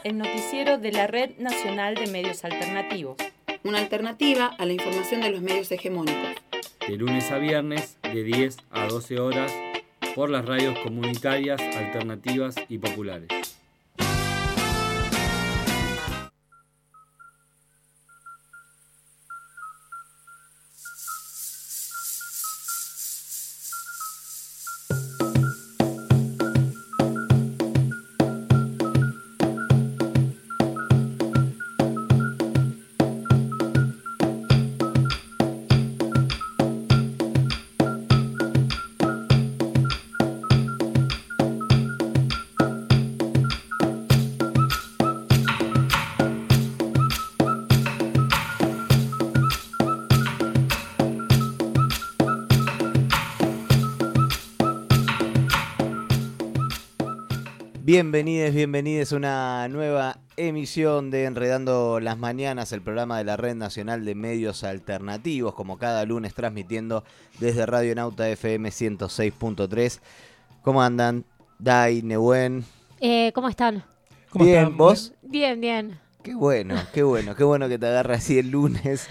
el noticiero de la Red Nacional de Medios Alternativos. Una alternativa a la información de los medios hegemónicos. De lunes a viernes, de 10 a 12 horas, por las radios comunitarias, alternativas y populares. Bienvenides a una nueva emisión de Enredando las Mañanas, el programa de la Red Nacional de Medios Alternativos, como cada lunes transmitiendo desde Radio Nauta FM 106.3. ¿Cómo andan? Dai, Nehuen. ¿Cómo están? ¿Cómo bien, están? ¿Vos? Bien. Qué bueno que te agarras así el lunes.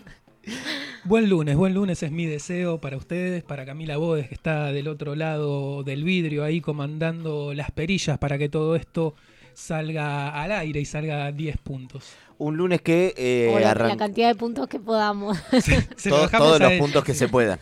Buen lunes es mi deseo para ustedes, para Camila Bodes, que está del otro lado del vidrio ahí comandando las perillas para que todo esto salga al aire y salga a 10 puntos. Un lunes que la cantidad de puntos que podamos. Todos los puntos que se puedan.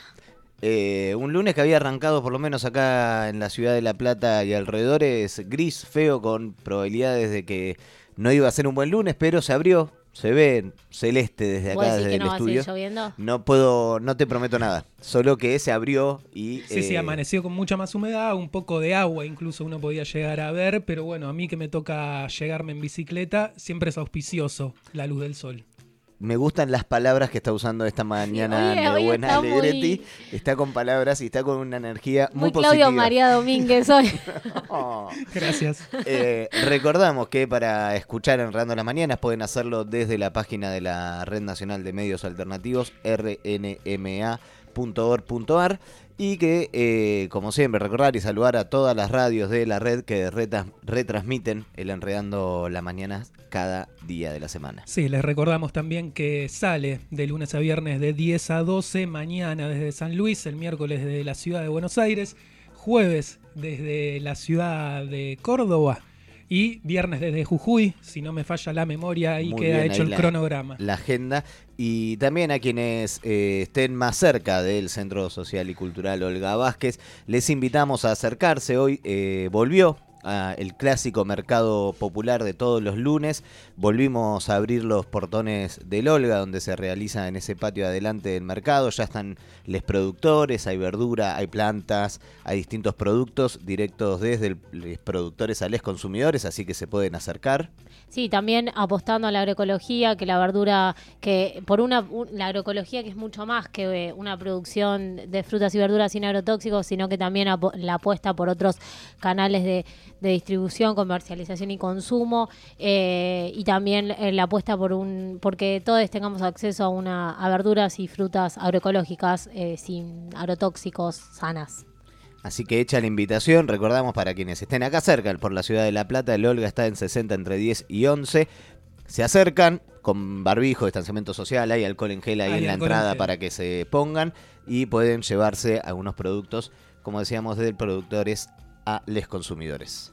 Un lunes que había arrancado, por lo menos acá en la ciudad de La Plata y alrededores, gris, feo, con probabilidades de que no iba a ser un buen lunes, pero se abrió. Se ve celeste desde acá, desde el estudio. ¿Va a seguir lloviendo? No te prometo nada. Solo que se abrió y... Sí, amaneció con mucha más humedad, un poco de agua incluso uno podía llegar a ver, pero bueno, a mí que me toca llegarme en bicicleta, siempre es auspicioso la luz del sol. Me gustan las palabras que está usando esta mañana Nehuen Alegretti. Está con palabras y está con una energía muy positiva. Claudio María Domínguez hoy. Oh. Gracias. Recordamos que para escuchar Enredando las Mañanas pueden hacerlo desde la página de la Red Nacional de Medios Alternativos, rnma.org.ar. Y que, como siempre, recordar y saludar a todas las radios de la red que retransmiten el Enredando las Mañanas cada día de la semana. Sí, les recordamos también que sale de lunes a viernes de 10 a 12, mañana desde San Luis, el miércoles desde la ciudad de Buenos Aires, jueves desde la ciudad de Córdoba y viernes desde Jujuy, si no me falla la memoria, y queda hecho el cronograma. La agenda. Y también a quienes estén más cerca del Centro Social y Cultural Olga Vázquez, les invitamos a acercarse. Hoy volvió el clásico mercado popular de todos los lunes. Volvimos a abrir los portones del Olga, donde se realiza en ese patio adelante del mercado. Ya están los productores, hay verdura, hay plantas, hay distintos productos directos desde los productores a los consumidores, así que se pueden acercar. Sí, también apostando a la agroecología, que la verdura, que la agroecología que es mucho más que una producción de frutas y verduras sin agrotóxicos, sino que también la apuesta por otros canales de distribución, comercialización y consumo, y también la apuesta porque todos tengamos acceso a verduras y frutas agroecológicas sin agrotóxicos, sanas. Así que hecha la invitación, recordamos para quienes estén acá cerca, por la ciudad de La Plata, el Olga está en 60 entre 10 y 11. Se acercan con barbijo, distanciamiento social, hay alcohol en gel ahí en la entrada para que se pongan y pueden llevarse algunos productos, como decíamos, desde productores a los consumidores.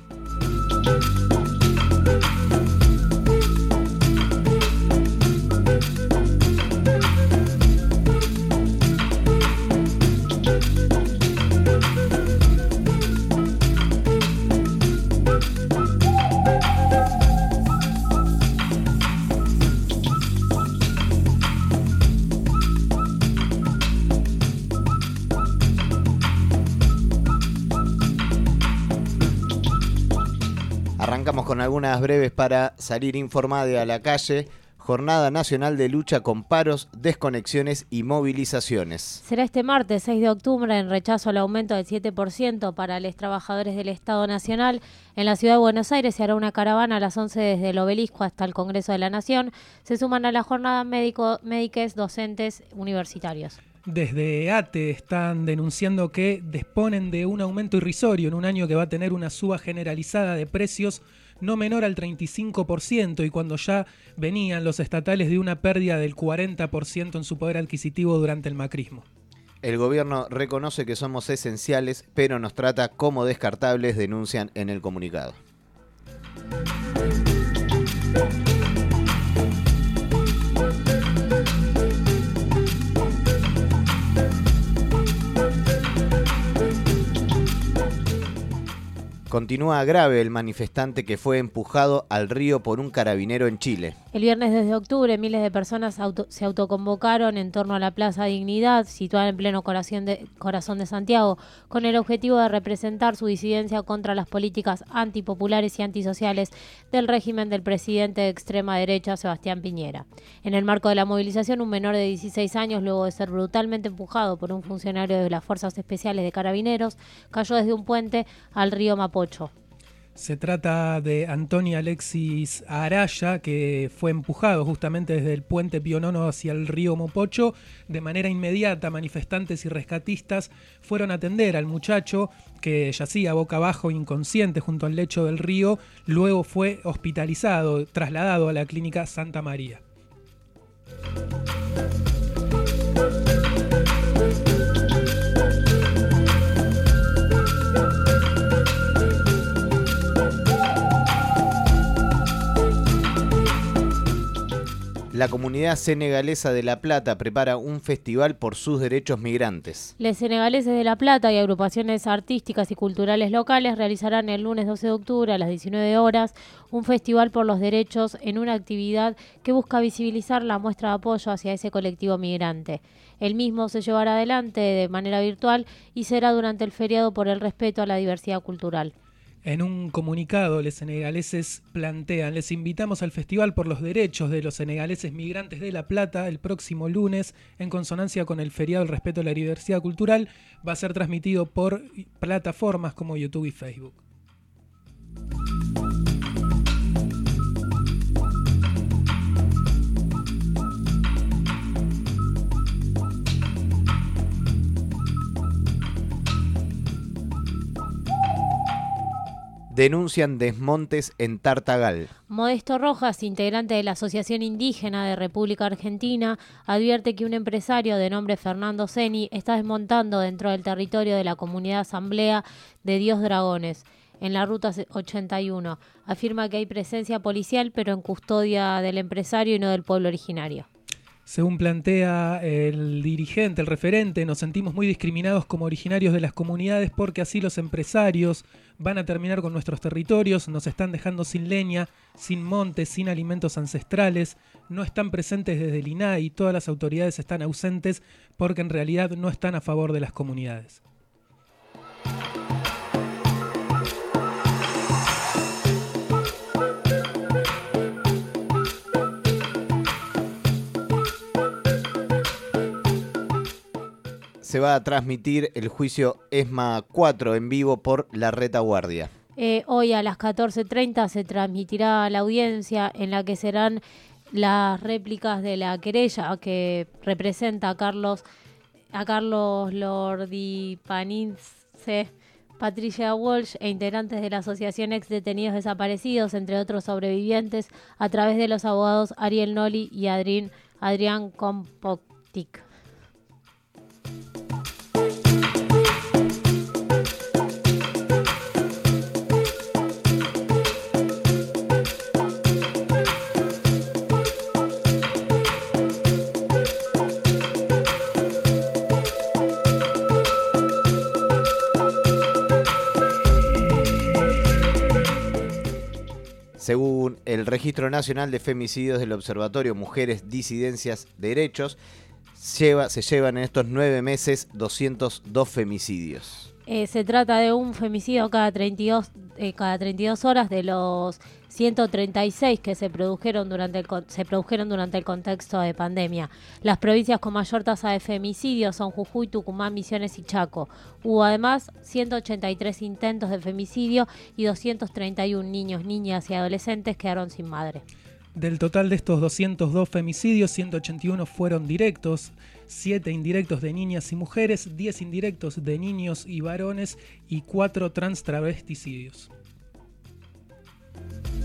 Arrancamos con algunas breves para salir informado a la calle. Jornada Nacional de Lucha con Paros, Desconexiones y Movilizaciones. Será este martes 6 de octubre en rechazo al aumento del 7% para los trabajadores del Estado Nacional. En la ciudad de Buenos Aires se hará una caravana a las 11 desde el Obelisco hasta el Congreso de la Nación. Se suman a la jornada médicos, docentes, universitarios. Desde ATE están denunciando que disponen de un aumento irrisorio en un año que va a tener una suba generalizada de precios no menor al 35%, y cuando ya venían los estatales de una pérdida del 40% en su poder adquisitivo durante el macrismo. El gobierno reconoce que somos esenciales, pero nos trata como descartables, denuncian en el comunicado. Continúa grave el manifestante que fue empujado al río por un carabinero en Chile. El viernes 2 de octubre, miles de personas se autoconvocaron en torno a la Plaza Dignidad, situada en pleno corazón de Santiago, con el objetivo de representar su disidencia contra las políticas antipopulares y antisociales del régimen del presidente de extrema derecha, Sebastián Piñera. En el marco de la movilización, un menor de 16 años, luego de ser brutalmente empujado por un funcionario de las Fuerzas Especiales de Carabineros, cayó desde un puente al río Mapocho. Se trata de Antonio Alexis Araya, que fue empujado justamente desde el puente Pío IX hacia el río Mapocho. De manera inmediata, manifestantes y rescatistas fueron a atender al muchacho, que yacía boca abajo inconsciente junto al lecho del río. Luego fue hospitalizado, trasladado a la clínica Santa María. La comunidad senegalesa de La Plata prepara un festival por sus derechos migrantes. Los senegaleses de La Plata y agrupaciones artísticas y culturales locales realizarán el lunes 12 de octubre a las 19 horas un festival por los derechos en una actividad que busca visibilizar la muestra de apoyo hacia ese colectivo migrante. El mismo se llevará adelante de manera virtual y será durante el feriado por el respeto a la diversidad cultural. En un comunicado, los senegaleses plantean: les invitamos al Festival por los Derechos de los Senegaleses Migrantes de La Plata el próximo lunes, en consonancia con el feriado del respeto a la diversidad cultural. Va a ser transmitido por plataformas como YouTube y Facebook. Denuncian desmontes en Tartagal. Modesto Rojas, integrante de la Asociación Indígena de República Argentina, advierte que un empresario de nombre Fernando Ceni está desmontando dentro del territorio de la comunidad Asamblea de Dios Dragones, en la ruta 81. Afirma que hay presencia policial, pero en custodia del empresario y no del pueblo originario. Según plantea el dirigente, el referente, nos sentimos muy discriminados como originarios de las comunidades porque así los empresarios van a terminar con nuestros territorios, nos están dejando sin leña, sin montes, sin alimentos ancestrales, no están presentes desde el INAI y todas las autoridades están ausentes porque en realidad no están a favor de las comunidades. Se va a transmitir el juicio ESMA 4 en vivo por la Retaguardia. Hoy a las 14:30 se transmitirá la audiencia en la que serán las réplicas de la querella que representa a Carlos Lordi-Panince, Patricia Walsh e integrantes de la Asociación Ex Detenidos Desaparecidos, entre otros sobrevivientes, a través de los abogados Ariel Noli y Adrián Kompoktik. Según el Registro Nacional de Femicidios del Observatorio Mujeres, Disidencias, Derechos, se llevan en estos 9 meses 202 femicidios. Se trata de un femicidio cada 32 horas de los 136 que se produjeron durante el contexto de pandemia. Las provincias con mayor tasa de femicidios son Jujuy, Tucumán, Misiones y Chaco. Hubo además 183 intentos de femicidio y 231 niños, niñas y adolescentes quedaron sin madre. Del total de estos 202 femicidios, 181 fueron directos, 7 indirectos de niñas y mujeres, 10 indirectos de niños y varones y 4 trans travesticidios.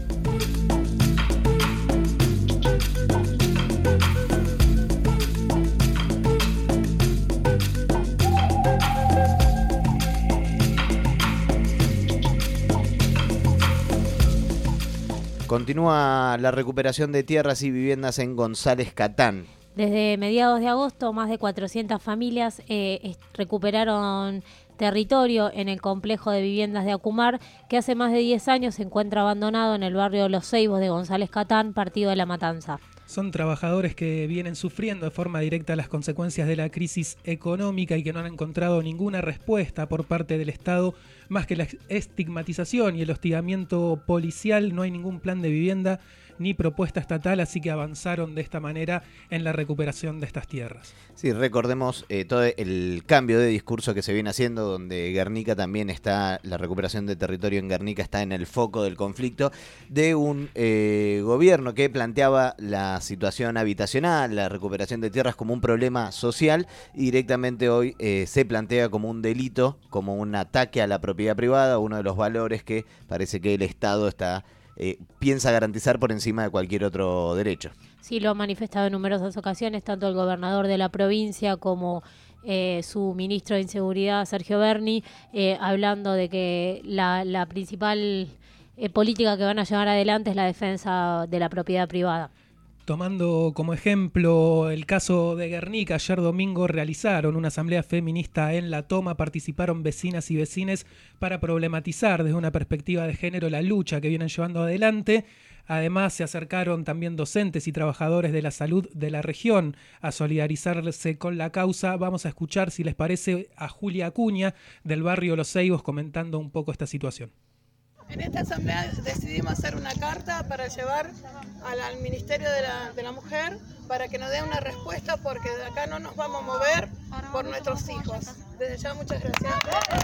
Continúa la recuperación de tierras y viviendas en González Catán. Desde mediados de agosto, más de 400 familias recuperaron territorio en el complejo de viviendas de Acumar, que hace más de 10 años se encuentra abandonado en el barrio Los Ceibos de González Catán, partido de La Matanza. Son trabajadores que vienen sufriendo de forma directa las consecuencias de la crisis económica y que no han encontrado ninguna respuesta por parte del Estado, más que la estigmatización y el hostigamiento policial. No hay ningún plan de vivienda ni propuesta estatal, así que avanzaron de esta manera en la recuperación de estas tierras. Sí, recordemos todo el cambio de discurso que se viene haciendo, donde Guernica también está, la recuperación de territorio en Guernica está en el foco del conflicto, de un gobierno que planteaba la situación habitacional, la recuperación de tierras como un problema social, y directamente hoy se plantea como un delito, como un ataque a la propiedad privada, uno de los valores que parece que el Estado piensa garantizar por encima de cualquier otro derecho. Sí, lo han manifestado en numerosas ocasiones, tanto el gobernador de la provincia como su ministro de Inseguridad, Sergio Berni, hablando de que la principal política que van a llevar adelante es la defensa de la propiedad privada. Tomando como ejemplo el caso de Guernica, ayer domingo realizaron una asamblea feminista en La Toma, participaron vecinas y vecines para problematizar desde una perspectiva de género la lucha que vienen llevando adelante. Además se acercaron también docentes y trabajadores de la salud de la región a solidarizarse con la causa. Vamos a escuchar, si les parece, a Julia Acuña del barrio Los Ceibos comentando un poco esta situación. En esta asamblea decidimos hacer una carta para llevar al Ministerio de la Mujer para que nos dé una respuesta, porque de acá no nos vamos a mover por nuestros hijos. Desde ya, muchas gracias.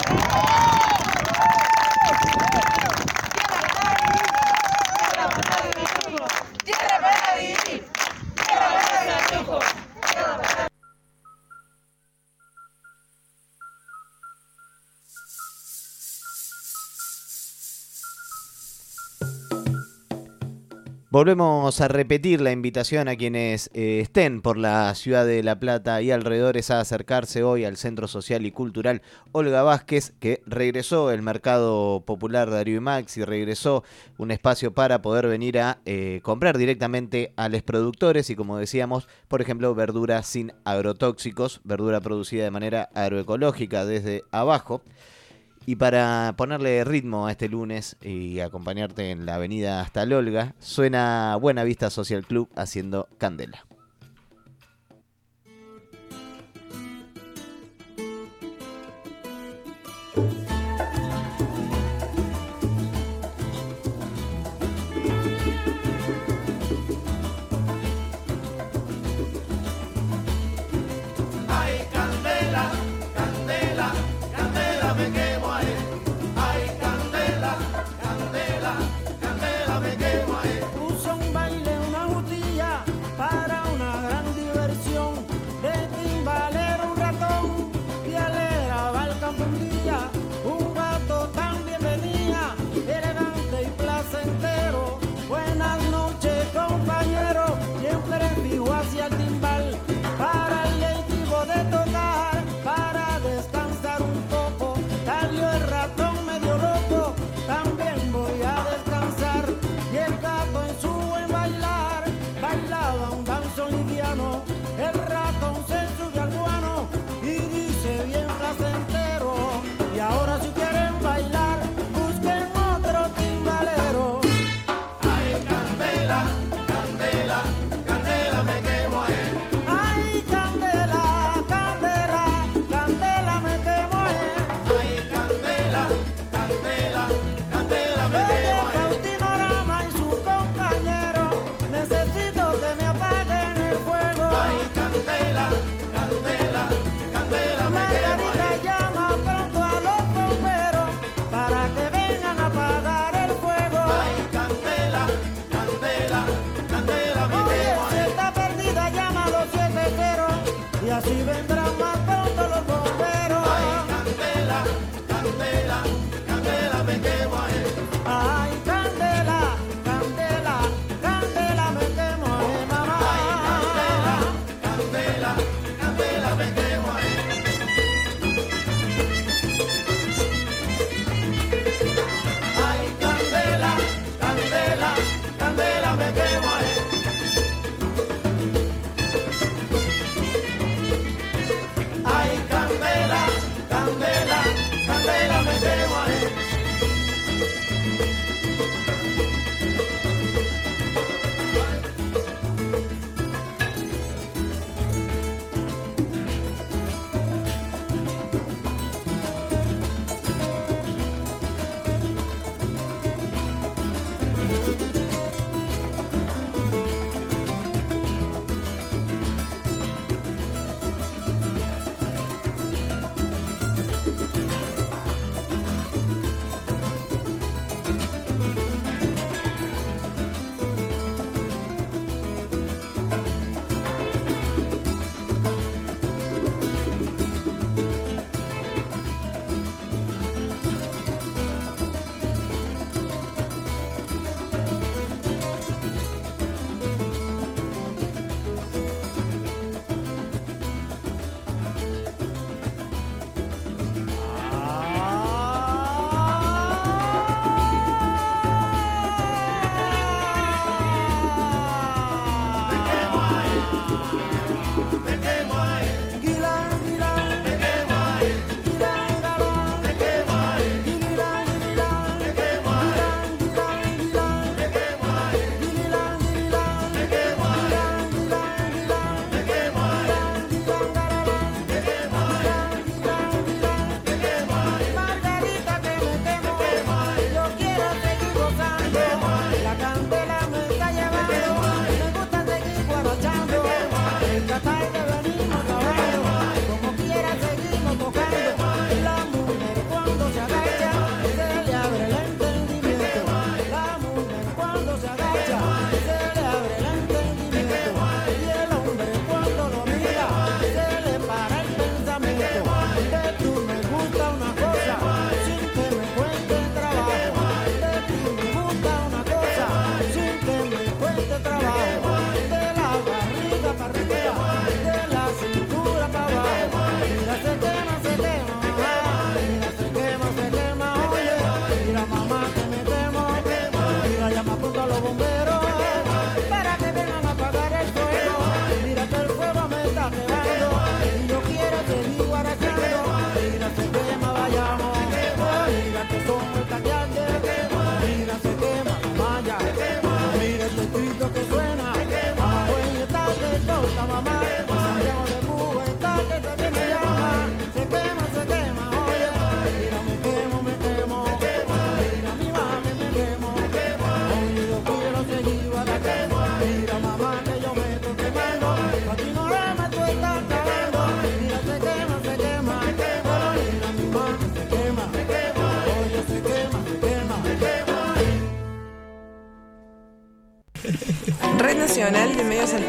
Tierra para vivir, tierra para lujo. Volvemos a repetir la invitación a quienes estén por la ciudad de La Plata y alrededores a acercarse hoy al Centro Social y Cultural Olga Vázquez, que regresó el Mercado Popular Darío y Maxi, regresó un espacio para poder venir a comprar directamente a los productores y, como decíamos, por ejemplo, verdura sin agrotóxicos, verdura producida de manera agroecológica desde abajo. Y para ponerle ritmo a este lunes y acompañarte en la avenida hasta el Olga, suena Buena Vista Social Club haciendo Candela. Un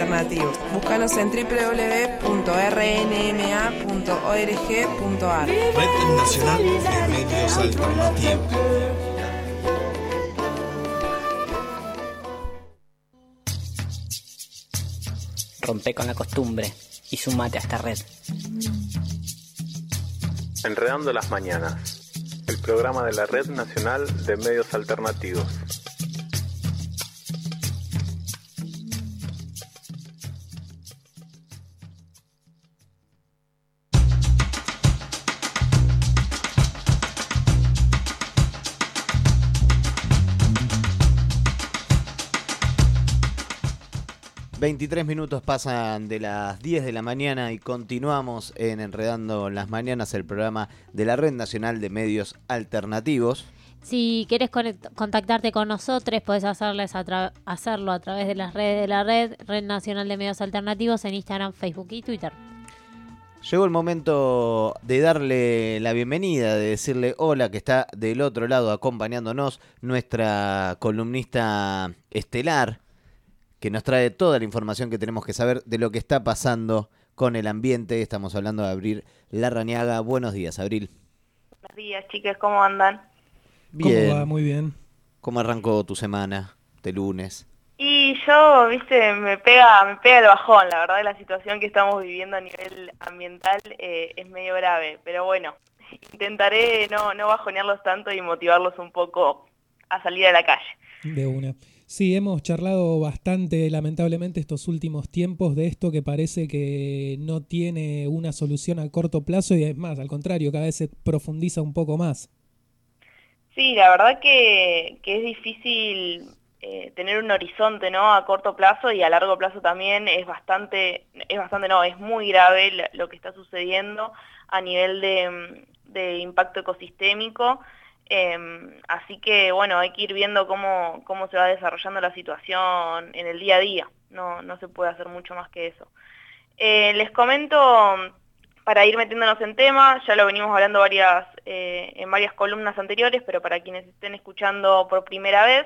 alternativo. Búscanos en www.rnma.org.ar. Red Nacional de Medios Alternativos. Rompe con la costumbre y sumate a esta red. Enredando las Mañanas, el programa de la Red Nacional de Medios Alternativos. ...23 minutos pasan de las 10 de la mañana y continuamos en Enredando las Mañanas, el programa de la Red Nacional de Medios Alternativos. Si querés contactarte con nosotros, podés hacerlo a través de las redes de la Red Nacional de Medios Alternativos, en Instagram, Facebook y Twitter. Llegó el momento de darle la bienvenida, de decirle hola, que está del otro lado acompañándonos nuestra columnista estelar, que nos trae toda la información que tenemos que saber de lo que está pasando con el ambiente. Estamos hablando de Abril Larrañaga. Buenos días, Abril. Buenos días, chicas, ¿cómo andan? Bien. ¿Cómo va? Muy bien. ¿Cómo arrancó tu semana de lunes? Y yo, viste, me pega el bajón, la verdad, la situación que estamos viviendo a nivel ambiental es medio grave, pero bueno, intentaré no bajonearlos tanto y motivarlos un poco a salir a la calle. De una. Sí, hemos charlado bastante, lamentablemente, estos últimos tiempos de esto que parece que no tiene una solución a corto plazo y es más, al contrario, cada vez se profundiza un poco más. Sí, la verdad que es difícil tener un horizonte, ¿no? A corto plazo y a largo plazo también es muy grave lo que está sucediendo a nivel de impacto ecosistémico. Así que bueno, hay que ir viendo cómo se va desarrollando la situación en el día a día, no se puede hacer mucho más que eso. Les comento, para ir metiéndonos en tema, ya lo venimos hablando en varias columnas anteriores, pero para quienes estén escuchando por primera vez,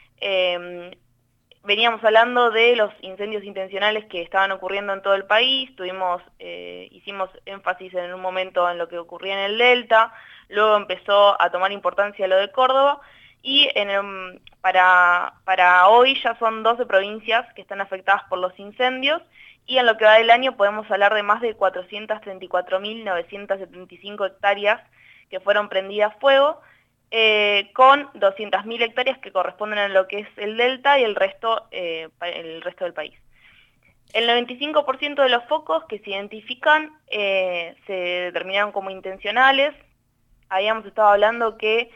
veníamos hablando de los incendios intencionales que estaban ocurriendo en todo el país. Hicimos énfasis en un momento en lo que ocurría en el Delta. Luego empezó a tomar importancia lo de Córdoba y para hoy ya son 12 provincias que están afectadas por los incendios y en lo que va del año podemos hablar de más de 434.975 hectáreas que fueron prendidas a fuego, con 200.000 hectáreas que corresponden a lo que es el Delta y el resto del país. El 95% de los focos que se identifican se determinaron como intencionales. Habíamos estado hablando que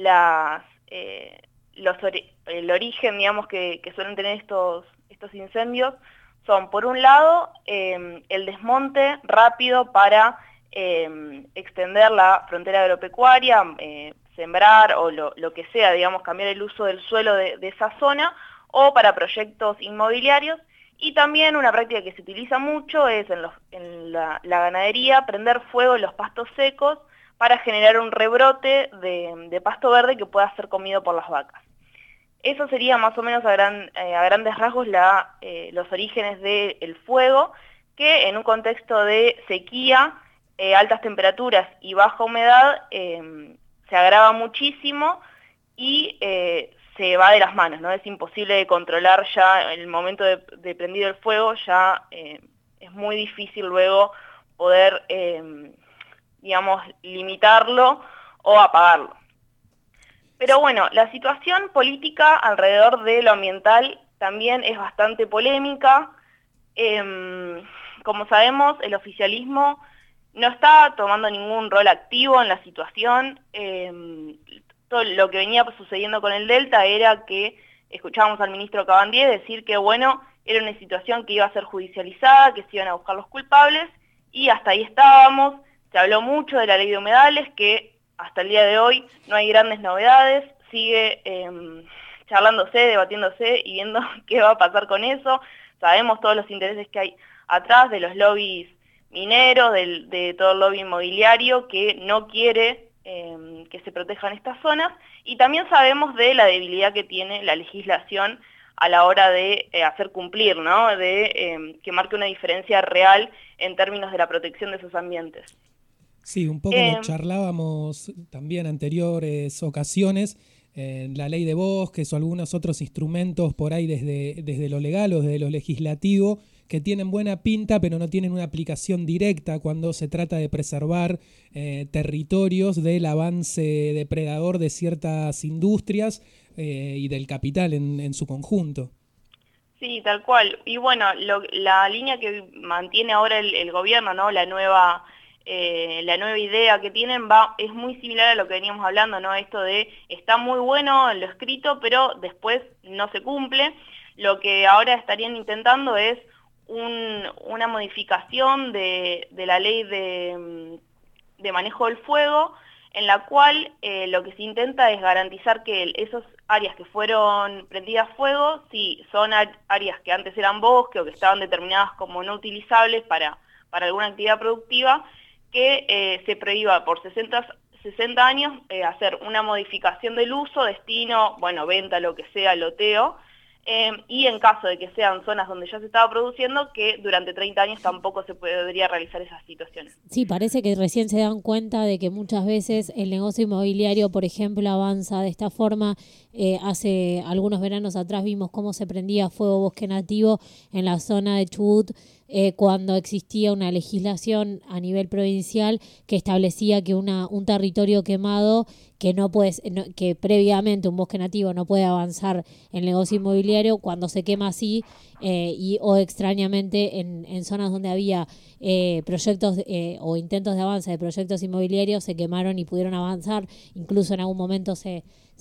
el origen, digamos, que suelen tener estos incendios son, por un lado, el desmonte rápido para extender la frontera agropecuaria, sembrar o lo que sea, digamos, cambiar el uso del suelo de esa zona, o para proyectos inmobiliarios. Y también una práctica que se utiliza mucho es en la ganadería, prender fuego en los pastos secos para generar un rebrote de pasto verde que pueda ser comido por las vacas. Eso sería más o menos a grandes rasgos los orígenes del fuego, que en un contexto de sequía, altas temperaturas y baja humedad se agrava muchísimo y se va de las manos, ¿no? Es imposible de controlar ya en el momento de prendido el fuego, ya es muy difícil luego poder digamos, limitarlo o apagarlo. Pero bueno, la situación política alrededor de lo ambiental también es bastante polémica. Como sabemos, el oficialismo no está tomando ningún rol activo en la situación. Todo lo que venía sucediendo con el Delta era que escuchábamos al ministro Cabandier decir que, bueno, era una situación que iba a ser judicializada, que se iban a buscar los culpables, y hasta ahí estábamos. Se habló mucho de la ley de humedales, que hasta el día de hoy no hay grandes novedades, sigue charlándose, debatiéndose y viendo qué va a pasar con eso. Sabemos todos los intereses que hay atrás de los lobbies mineros, de todo el lobby inmobiliario que no quiere que se protejan estas zonas, y también sabemos de la debilidad que tiene la legislación a la hora de hacer cumplir, ¿no? De que marque una diferencia real en términos de la protección de esos ambientes. Sí, un poco lo charlábamos también en anteriores ocasiones, la ley de bosques o algunos otros instrumentos por ahí desde lo legal o desde lo legislativo, que tienen buena pinta pero no tienen una aplicación directa cuando se trata de preservar territorios del avance depredador de ciertas industrias y del capital en su conjunto. Sí, tal cual. Y bueno, la línea que mantiene ahora el gobierno, ¿no? La nueva idea que tienen es muy similar a lo que veníamos hablando, ¿no? Esto de está muy bueno en lo escrito, pero después no se cumple. Lo que ahora estarían intentando es una modificación de la ley de manejo del fuego, en la cual lo que se intenta es garantizar que esas áreas que fueron prendidas fuego, si son áreas que antes eran bosque o que estaban determinadas como no utilizables para alguna actividad productiva, que se prohíba por 60 años hacer una modificación del uso, destino, venta, lo que sea, loteo, y en caso de que sean zonas donde ya se estaba produciendo, que durante 30 años tampoco se podría realizar esas situaciones. Sí, parece que recién se dan cuenta de que muchas veces el negocio inmobiliario, por ejemplo, avanza de esta forma. Hace algunos veranos atrás vimos cómo se prendía fuego bosque nativo en la zona de Chubut, cuando existía una legislación a nivel provincial que establecía que un territorio quemado que previamente un bosque nativo no puede avanzar en el negocio inmobiliario, cuando se quema así o extrañamente en zonas donde había proyectos o intentos de avance de proyectos inmobiliarios, se quemaron y pudieron avanzar. Incluso en algún momento se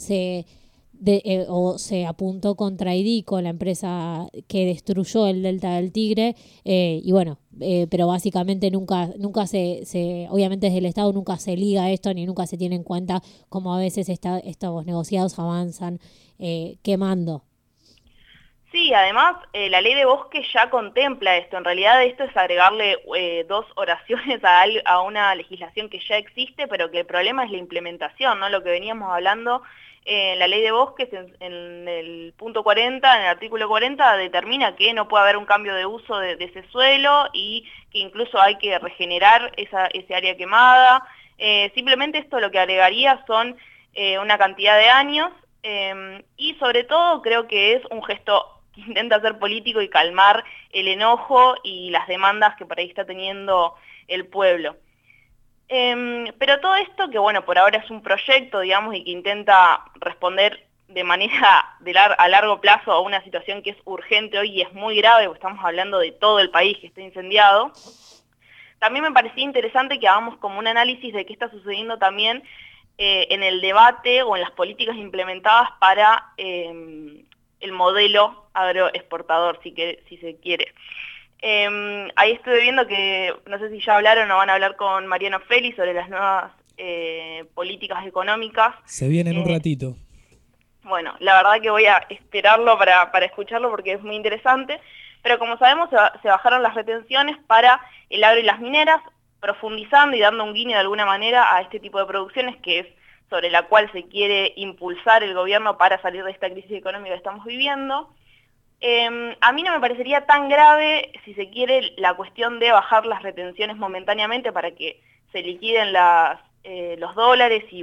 apuntó contra IDICO, la empresa que destruyó el Delta del Tigre, pero básicamente nunca obviamente desde el Estado nunca se liga esto, ni nunca se tiene en cuenta cómo a veces estos negociados avanzan quemando. Sí, además la ley de bosque ya contempla esto. En realidad esto es agregarle 2 oraciones a una legislación que ya existe, pero que el problema es la implementación, ¿no? Lo que veníamos hablando. La ley de bosques en el punto 40, en el artículo 40, determina que no puede haber un cambio de uso de ese suelo y que incluso hay que regenerar ese área quemada. Simplemente esto lo que agregaría son una cantidad de años y sobre todo creo que es un gesto que intenta ser político y calmar el enojo y las demandas que por ahí está teniendo el pueblo. Pero todo esto, que por ahora es un proyecto, digamos, y que intenta responder de manera a largo plazo a una situación que es urgente hoy y es muy grave, porque estamos hablando de todo el país que está incendiado, también me parecía interesante que hagamos como un análisis de qué está sucediendo también en el debate o en las políticas implementadas para el modelo agroexportador, si se quiere. Ahí estuve viendo que, no sé si ya hablaron o van a hablar con Mariano Félix sobre las nuevas políticas económicas. Se viene en un ratito. Bueno, la verdad que voy a esperarlo para escucharlo porque es muy interesante, pero como sabemos se bajaron las retenciones para el agro y las mineras, profundizando y dando un guiño de alguna manera a este tipo de producciones que es sobre la cual se quiere impulsar el gobierno para salir de esta crisis económica que estamos viviendo. A mí no me parecería tan grave, si se quiere, la cuestión de bajar las retenciones momentáneamente para que se liquiden los dólares y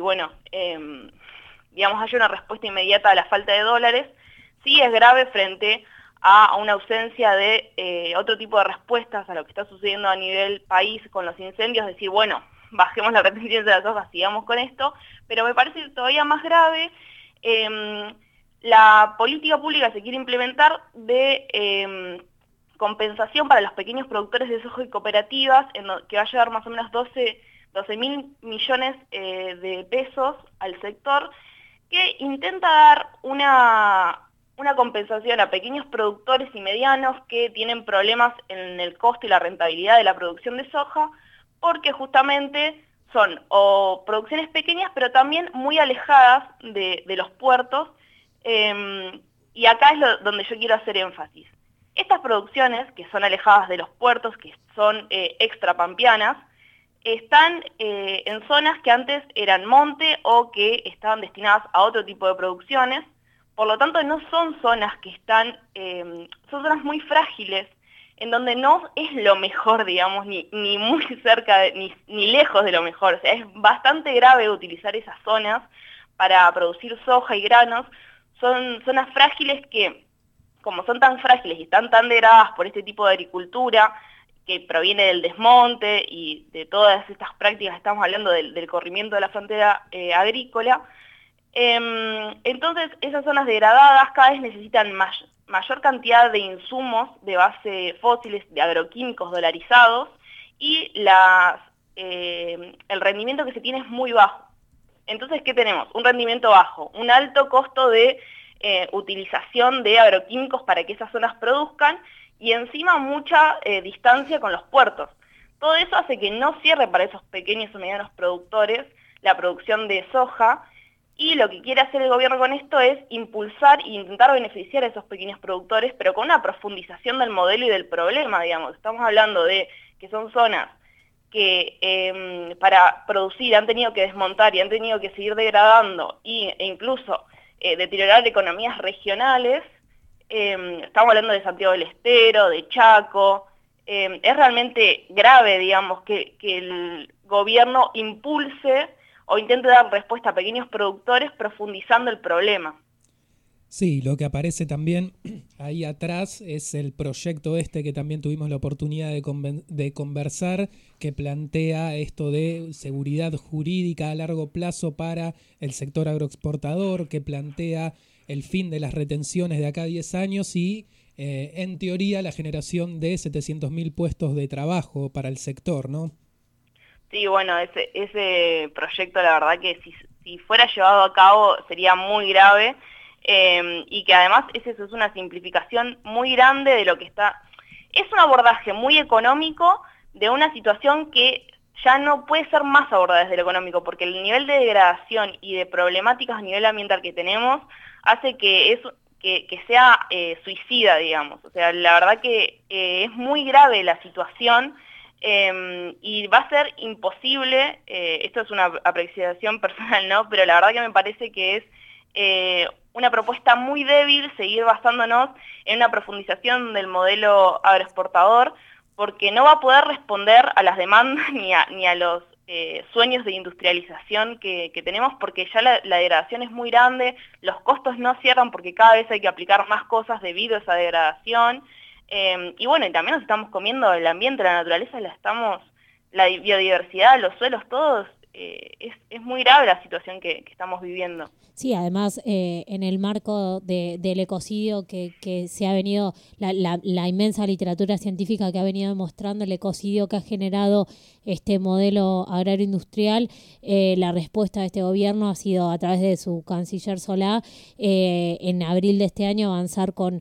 haya una respuesta inmediata a la falta de dólares. Sí es grave frente a una ausencia de otro tipo de respuestas a lo que está sucediendo a nivel país con los incendios, decir, bajemos las retenciones de las hojas, sigamos con esto, pero me parece todavía más grave la política pública que se quiere implementar de compensación para los pequeños productores de soja y cooperativas, que va a llevar más o menos 12.000 millones de pesos al sector, que intenta dar una compensación a pequeños productores y medianos que tienen problemas en el costo y la rentabilidad de la producción de soja, porque justamente son o producciones pequeñas, pero también muy alejadas de los puertos, y acá es donde yo quiero hacer énfasis. Estas producciones, que son alejadas de los puertos, que son extrapampeanas, están en zonas que antes eran monte o que estaban destinadas a otro tipo de producciones. Por lo tanto, no son zonas que están, son zonas muy frágiles, en donde no es lo mejor, digamos, ni muy cerca, ni lejos de lo mejor. O sea, es bastante grave utilizar esas zonas para producir soja y granos. Son zonas frágiles que, como son tan frágiles y están tan degradadas por este tipo de agricultura, que proviene del desmonte y de todas estas prácticas, estamos hablando del corrimiento de la frontera agrícola, entonces esas zonas degradadas cada vez necesitan mayor cantidad de insumos de base fósiles, de agroquímicos dolarizados, y el rendimiento que se tiene es muy bajo. Entonces, ¿qué tenemos? Un rendimiento bajo, un alto costo de utilización de agroquímicos para que esas zonas produzcan, y encima mucha distancia con los puertos. Todo eso hace que no cierre para esos pequeños o medianos productores la producción de soja, y lo que quiere hacer el gobierno con esto es impulsar e intentar beneficiar a esos pequeños productores, pero con una profundización del modelo y del problema, digamos. Estamos hablando de que son zonas que para producir han tenido que desmontar y han tenido que seguir degradando e incluso deteriorar economías regionales. Estamos hablando de Santiago del Estero, de Chaco. Es realmente grave, digamos, que el gobierno impulse o intente dar respuesta a pequeños productores profundizando el problema. Sí, lo que aparece también ahí atrás es el proyecto que también tuvimos la oportunidad de conversar, que plantea esto de seguridad jurídica a largo plazo para el sector agroexportador, que plantea el fin de las retenciones de acá a 10 años y, en teoría, la generación de 700.000 puestos de trabajo para el sector, ¿no? Sí, bueno, ese proyecto la verdad que si fuera llevado a cabo sería muy grave, y que además es una simplificación muy grande de lo que está. Es un abordaje muy económico de una situación que ya no puede ser más abordada desde lo económico, porque el nivel de degradación y de problemáticas a nivel ambiental que tenemos hace que sea suicida, digamos. O sea, la verdad que es muy grave la situación. Y va a ser imposible, esto es una apreciación personal, ¿no? Pero la verdad que me parece que es una propuesta muy débil seguir basándonos en una profundización del modelo agroexportador, porque no va a poder responder a las demandas ni a los sueños de industrialización que tenemos, porque ya la degradación es muy grande, los costos no cierran porque cada vez hay que aplicar más cosas debido a esa degradación. Y bueno, y también nos estamos comiendo el ambiente, la naturaleza, la biodiversidad, los suelos, todos. Es muy grave la situación que estamos viviendo. Sí, además, en el marco del ecocidio que se ha venido, la inmensa literatura científica que ha venido demostrando el ecocidio que ha generado este modelo agrario industrial, la respuesta de este gobierno ha sido, a través de su canciller Solá, en abril de este año avanzar con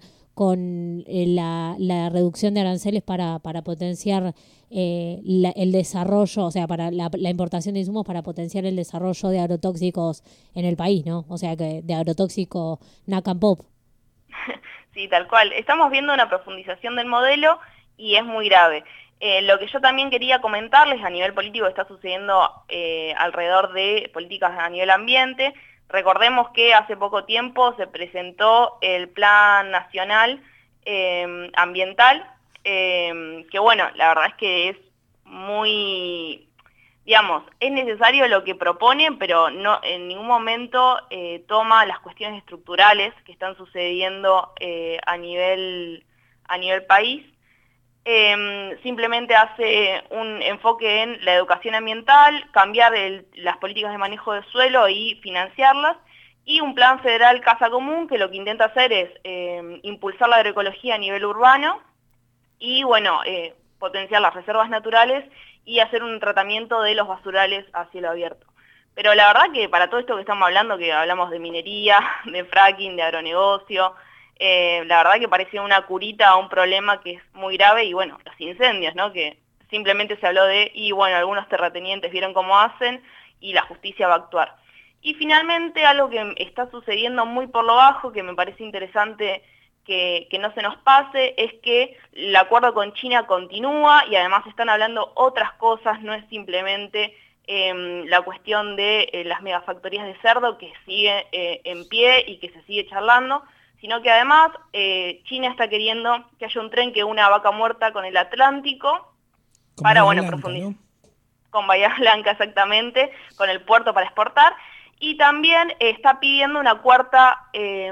la reducción de aranceles para potenciar el desarrollo, o sea, para la importación de insumos para potenciar el desarrollo de agrotóxicos en el país, ¿no? O sea, que de agrotóxico NACAMPOP. Sí, tal cual. Estamos viendo una profundización del modelo y es muy grave. Lo que yo también quería comentarles a nivel político está sucediendo alrededor de políticas a nivel ambiente. Recordemos que hace poco tiempo se presentó el Plan Nacional Ambiental, que bueno, la verdad es que es muy, digamos, es necesario lo que propone, pero no en ningún momento toma las cuestiones estructurales que están sucediendo a nivel país. Simplemente hace un enfoque en la educación ambiental, cambiar las políticas de manejo de suelo y financiarlas, y un plan federal Casa Común que lo que intenta hacer es impulsar la agroecología a nivel urbano y bueno, potenciar las reservas naturales y hacer un tratamiento de los basurales a cielo abierto. Pero la verdad que para todo esto que estamos hablando, que hablamos de minería, de fracking, de agronegocio, la verdad que parecía una curita a un problema que es muy grave, y bueno, los incendios, ¿no? Que simplemente se habló y bueno, algunos terratenientes vieron cómo hacen y la justicia va a actuar. Y finalmente algo que está sucediendo muy por lo bajo, que me parece interesante que no se nos pase, es que el acuerdo con China continúa y además están hablando otras cosas, no es simplemente la cuestión de las megafactorías de cerdo que sigue en pie y que se sigue charlando, sino que además China está queriendo que haya un tren que una Vaca Muerta con el Atlántico para, profundizar. ¿No? Con Bahía Blanca, exactamente, con el puerto para exportar, y también está pidiendo una cuarta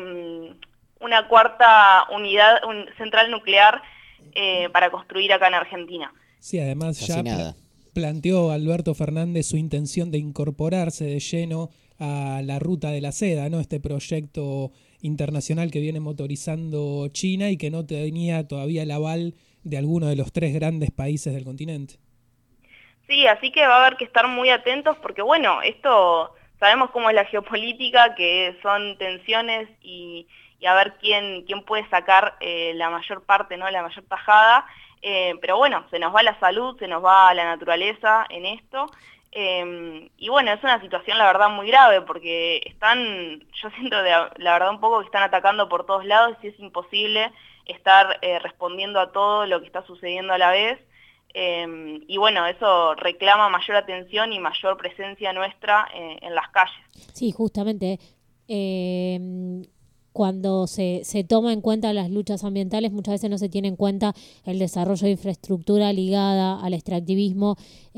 unidad, central nuclear para construir acá en Argentina. Sí, además ya planteó Alberto Fernández su intención de incorporarse de lleno a la ruta de la seda, ¿no? Este proyecto internacional que viene motorizando China y que no tenía todavía el aval de alguno de los 3 grandes países del continente. Sí, así que va a haber que estar muy atentos porque, bueno, esto sabemos cómo es la geopolítica, que son tensiones y a ver quién puede sacar la mayor parte, ¿no? La mayor tajada. Pero bueno, se nos va la salud, se nos va la naturaleza en esto. Y bueno, es una situación la verdad muy grave porque yo siento la verdad un poco que están atacando por todos lados y es imposible estar respondiendo a todo lo que está sucediendo a la vez. Y bueno, eso reclama mayor atención y mayor presencia nuestra en las calles. Sí, justamente. Cuando se toma en cuenta las luchas ambientales, muchas veces no se tiene en cuenta el desarrollo de infraestructura ligada al extractivismo,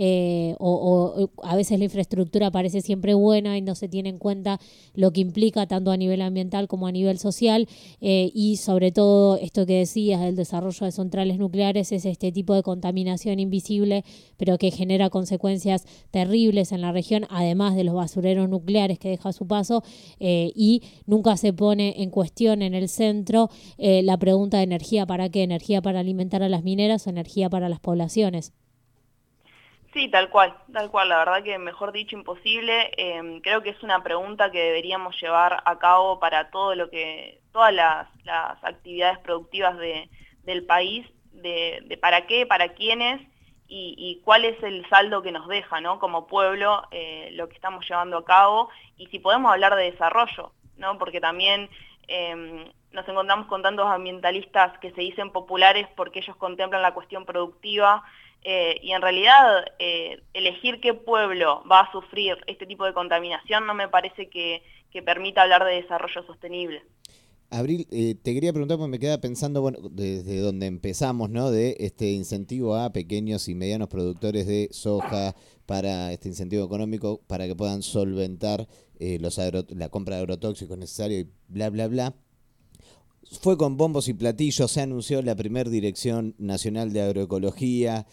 o a veces la infraestructura parece siempre buena y no se tiene en cuenta lo que implica tanto a nivel ambiental como a nivel social, y sobre todo esto que decías, el desarrollo de centrales nucleares es este tipo de contaminación invisible, pero que genera consecuencias terribles en la región, además de los basureros nucleares que deja a su paso, y nunca se pone en cuestión en el centro la pregunta de energía para qué, energía para alimentar a las mineras o energía para las poblaciones. Sí, tal cual, la verdad que mejor dicho imposible. Creo que es una pregunta que deberíamos llevar a cabo para todas las actividades productivas del país, de para qué, para quiénes y cuál es el saldo que nos deja, ¿no? Como pueblo, lo que estamos llevando a cabo y si podemos hablar de desarrollo, ¿no? Porque también nos encontramos con tantos ambientalistas que se dicen populares porque ellos contemplan la cuestión productiva y en realidad elegir qué pueblo va a sufrir este tipo de contaminación no me parece que permita hablar de desarrollo sostenible. Abril, te quería preguntar porque me quedaba pensando, bueno, desde donde empezamos, ¿no? De este incentivo a pequeños y medianos productores de soja para este incentivo económico para que puedan solventar la compra de agrotóxicos necesarios y bla, bla, bla. Fue con bombos y platillos, se anunció la primera Dirección Nacional de Agroecología,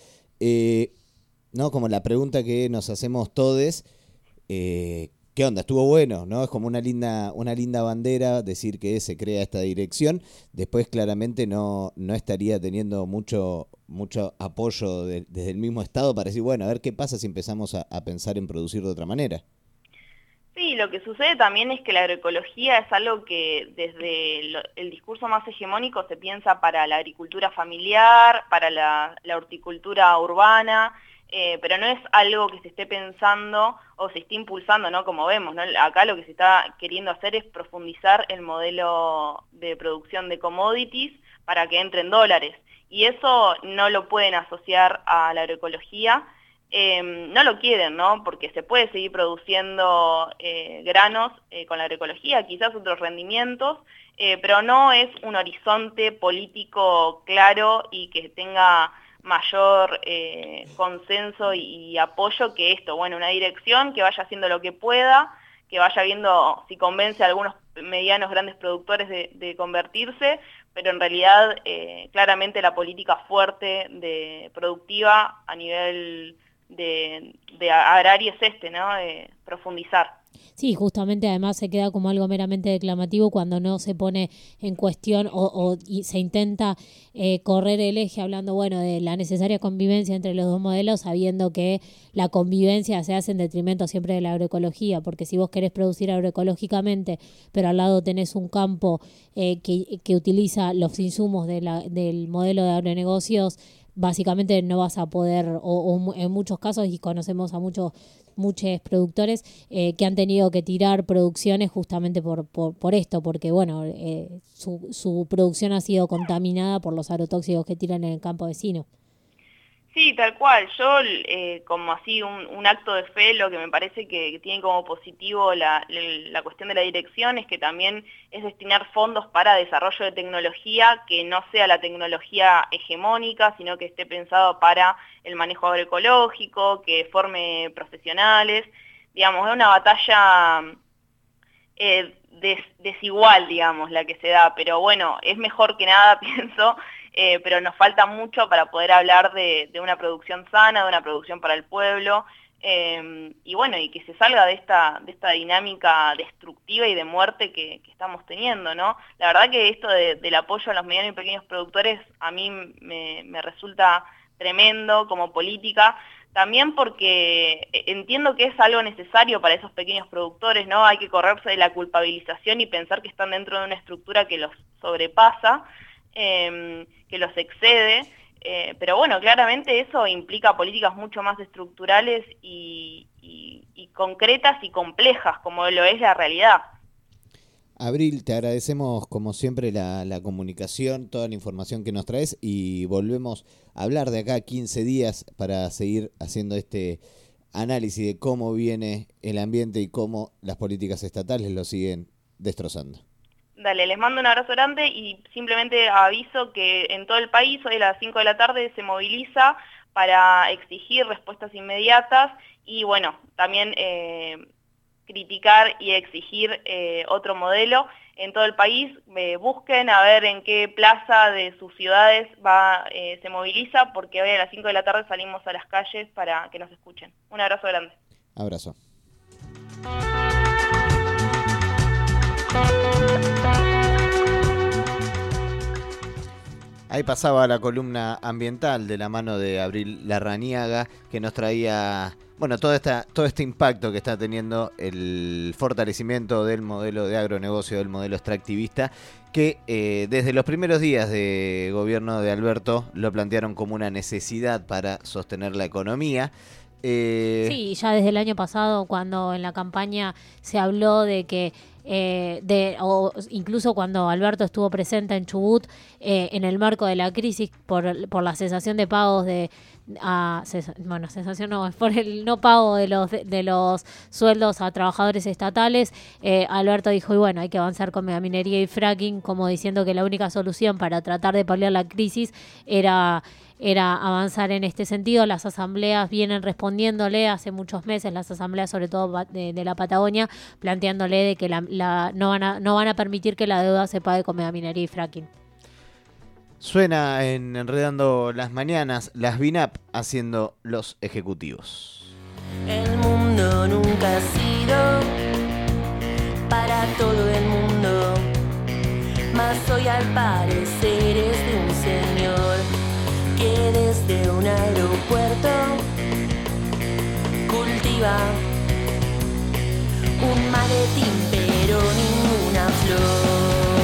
¿no? Como la pregunta que nos hacemos todos, ¿qué onda? Estuvo bueno, ¿no? Es como una linda bandera decir que se crea esta dirección. Después claramente no estaría teniendo mucho apoyo desde el mismo Estado para decir, bueno, a ver qué pasa si empezamos a pensar en producir de otra manera. Sí, lo que sucede también es que la agroecología es algo que desde el discurso más hegemónico se piensa para la agricultura familiar, para la horticultura urbana, pero no es algo que se esté pensando o se esté impulsando, ¿no? Como vemos, ¿no? Acá lo que se está queriendo hacer es profundizar el modelo de producción de commodities para que entren dólares. Y eso no lo pueden asociar a la agroecología. No lo quieren, ¿no? Porque se puede seguir produciendo granos con la agroecología, quizás otros rendimientos, pero no es un horizonte político claro y que tenga mayor consenso y apoyo que esto. Bueno, una dirección que vaya haciendo lo que pueda, que vaya viendo si convence a algunos medianos, grandes productores de convertirse, pero en realidad claramente la política fuerte de productiva a nivel de agrario es ¿no? Profundizar. Sí, justamente además se queda como algo meramente declamativo cuando no se pone en cuestión y se intenta correr el eje hablando, bueno, de la necesaria convivencia entre los dos modelos, sabiendo que la convivencia se hace en detrimento siempre de la agroecología, porque si vos querés producir agroecológicamente, pero al lado tenés un campo que utiliza los insumos del modelo de agronegocios, básicamente no vas a poder, o en muchos casos, y conocemos a muchos productores que han tenido que tirar producciones justamente por esto, porque bueno, su producción ha sido contaminada por los agrotóxicos que tiran en el campo vecino. Sí, tal cual. Yo, como así un acto de fe, lo que me parece que tiene como positivo la cuestión de la dirección es que también es destinar fondos para desarrollo de tecnología que no sea la tecnología hegemónica, sino que esté pensado para el manejo agroecológico, que forme profesionales. Digamos, es una batalla desigual, digamos, la que se da, pero bueno, es mejor que nada, pienso. Pero nos falta mucho para poder hablar de una producción sana, de una producción para el pueblo, y bueno, y que se salga de esta dinámica destructiva y de muerte que estamos teniendo, ¿no? La verdad que esto del apoyo a los medianos y pequeños productores a mí me resulta tremendo como política, también porque entiendo que es algo necesario para esos pequeños productores, ¿no? Hay que correrse de la culpabilización y pensar que están dentro de una estructura que los sobrepasa, que los excede, pero bueno, claramente eso implica políticas mucho más estructurales y concretas y complejas, como lo es la realidad. Abril, te agradecemos como siempre la comunicación, toda la información que nos traes y volvemos a hablar de acá a 15 días para seguir haciendo este análisis de cómo viene el ambiente y cómo las políticas estatales lo siguen destrozando. Dale, les mando un abrazo grande y simplemente aviso que en todo el país hoy a las 5 de la tarde se moviliza para exigir respuestas inmediatas y bueno, también criticar y exigir otro modelo en todo el país. Busquen a ver en qué plaza de sus ciudades se moviliza, porque hoy a las 5 de la tarde salimos a las calles para que nos escuchen. Un abrazo grande. Abrazo. Ahí pasaba la columna ambiental de la mano de Abril Larrañaga, que nos traía, bueno, todo este impacto que está teniendo el fortalecimiento del modelo de agronegocio, del modelo extractivista, que desde los primeros días de gobierno de Alberto lo plantearon como una necesidad para sostener la economía. Sí, ya desde el año pasado, cuando en la campaña se habló de que o incluso cuando Alberto estuvo presente en Chubut, en el marco de la crisis por la cesación de pagos cesación no, es por el no pago de los sueldos a trabajadores estatales, Alberto dijo, y bueno, hay que avanzar con megaminería y fracking, como diciendo que la única solución para tratar de paliar la crisis era avanzar en este sentido. Las asambleas vienen respondiéndole hace muchos meses, las asambleas sobre todo de la Patagonia, planteándole de que no van a permitir que la deuda se pague con megaminería y fracking. Suena en Enredando las Mañanas, las BINAP haciendo los ejecutivos. El mundo nunca ha sido para todo el mundo, mas hoy al parecer es de un señor que desde un aeropuerto cultiva un maletín pero ninguna flor.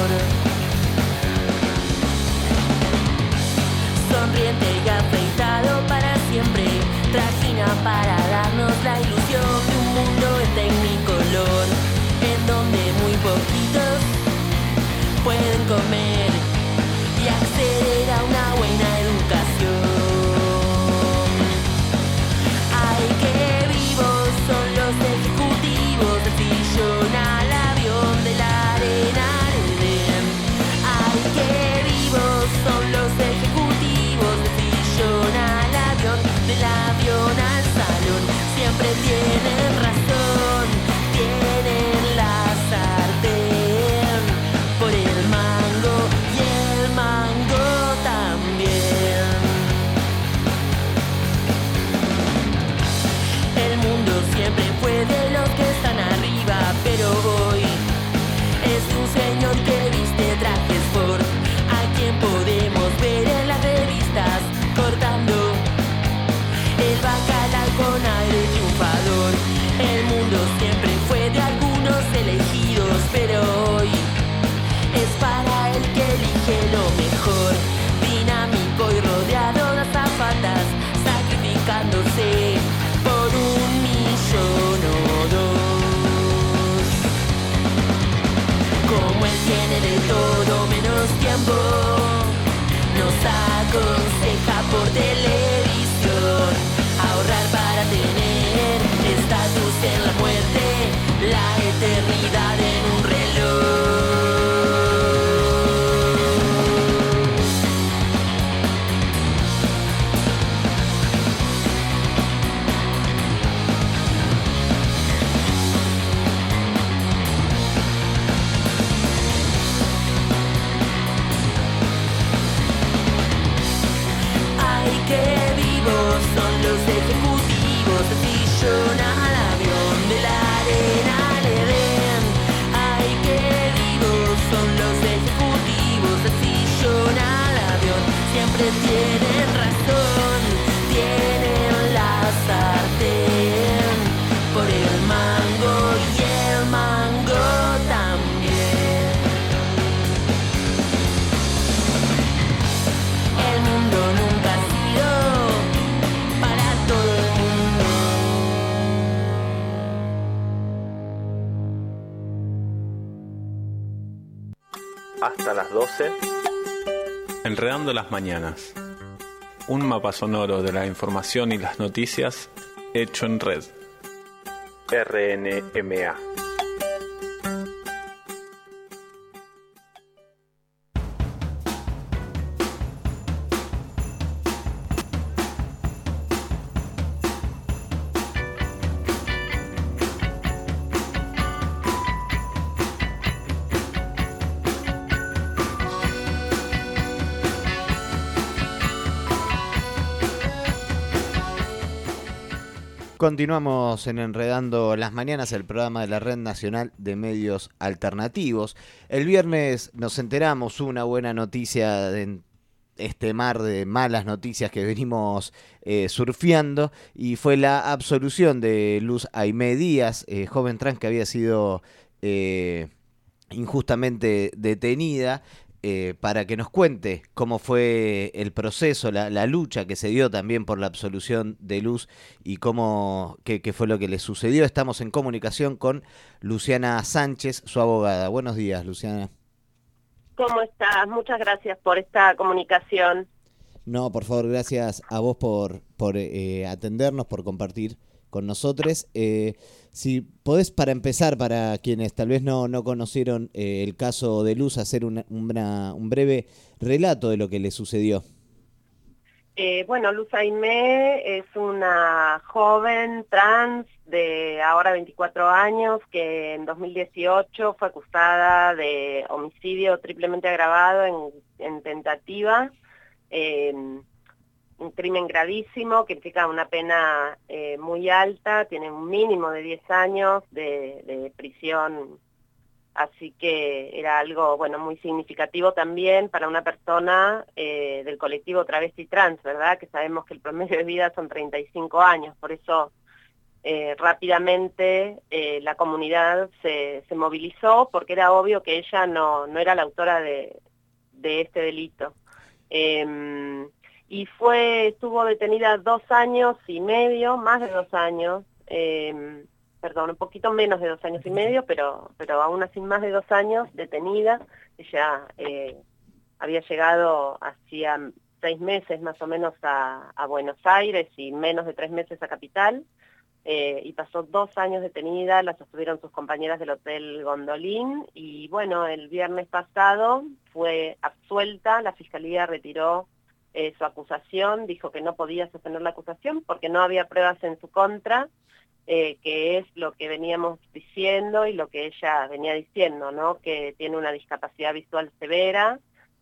Sonriente y afeitado para siempre, trajina para darnos la ilusión de un mundo en tecnicolor, en donde muy poquitos pueden comer y acceder a una buena educación. Ay, qué vivos son los ejecutivos, del sillón al avión, de la arena al Edén. Ay, qué vivos son los ejecutivos, del sillón al avión, del avión al salón. Siempre tienen razón, tienen la sartén por el mango y el mango también. El mundo siempre fue de los que están arriba, pero hoy es de un señor que viste trajes Ford, a quien podemos ver en las revistas cortando el bacalao con aire triunfador. El mundo siempre fue de algunos elegidos, pero hoy es para el que elige lo mejor, dinámico y rodeado de azafatas, sacrificándose por 1 millón o 2. Como él tiene de todo menos tiempo, nos aconseja por televisión. mango y el mango también. El mundo nunca ha sido para todo el mundo. Hasta las 12, Enredando las Mañanas. Un mapa sonoro de la información y las noticias hecho en red. RNMA. Continuamos en Enredando las Mañanas, el programa de la Red Nacional de Medios Alternativos. El viernes nos enteramos una buena noticia de este mar de malas noticias que venimos surfeando, y fue la absolución de Luz Aimé Díaz, joven trans que había sido injustamente detenida. Para que nos cuente cómo fue el proceso, la lucha que se dio también por la absolución de Luz y qué fue lo que le sucedió. Estamos en comunicación con Luciana Sánchez, su abogada. Buenos días, Luciana. ¿Cómo estás? Muchas gracias por esta comunicación. No, por favor, gracias a vos por atendernos, por compartir con nosotros. Si podés, para empezar, para quienes tal vez no conocieron el caso de Luz, hacer un breve relato de lo que le sucedió. Bueno, Luz Aimé es una joven trans de ahora 24 años que en 2018 fue acusada de homicidio triplemente agravado en tentativa. Un crimen gravísimo que implica una pena muy alta, tiene un mínimo de 10 años de prisión, así que era algo muy significativo también para una persona del colectivo travesti trans, ¿verdad? Que sabemos que el promedio de vida son 35 años, por eso rápidamente la comunidad se movilizó, porque era obvio que ella no era la autora de este delito. Y estuvo detenida 2 años y medio, más de 2 años, un poquito menos de 2 años y medio, pero aún así más de 2 años detenida. Ella había llegado hacía 6 meses más o menos a Buenos Aires y menos de 3 meses a Capital, y pasó 2 años detenida, la sostuvieron sus compañeras del Hotel Gondolin, y bueno, el viernes pasado fue absuelta, la Fiscalía retiró su acusación, dijo que no podía sostener la acusación porque no había pruebas en su contra, que es lo que veníamos diciendo y lo que ella venía diciendo, ¿no? Que tiene una discapacidad visual severa,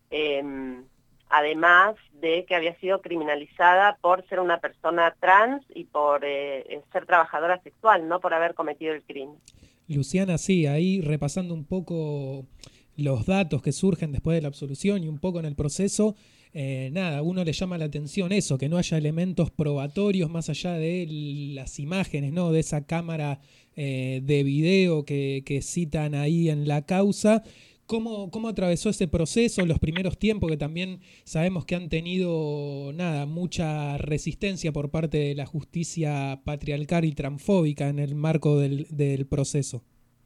además de que había sido criminalizada por ser una persona trans y por ser trabajadora sexual, no por haber cometido el crimen. Luciana, sí, ahí repasando un poco los datos que surgen después de la absolución y un poco en el proceso, uno le llama la atención eso, que no haya elementos probatorios más allá de las imágenes, ¿no? De esa cámara de video que citan ahí en la causa. ¿Cómo atravesó ese proceso, los primeros tiempos que también sabemos que han tenido mucha resistencia por parte de la justicia patriarcal y transfóbica en el marco del proceso?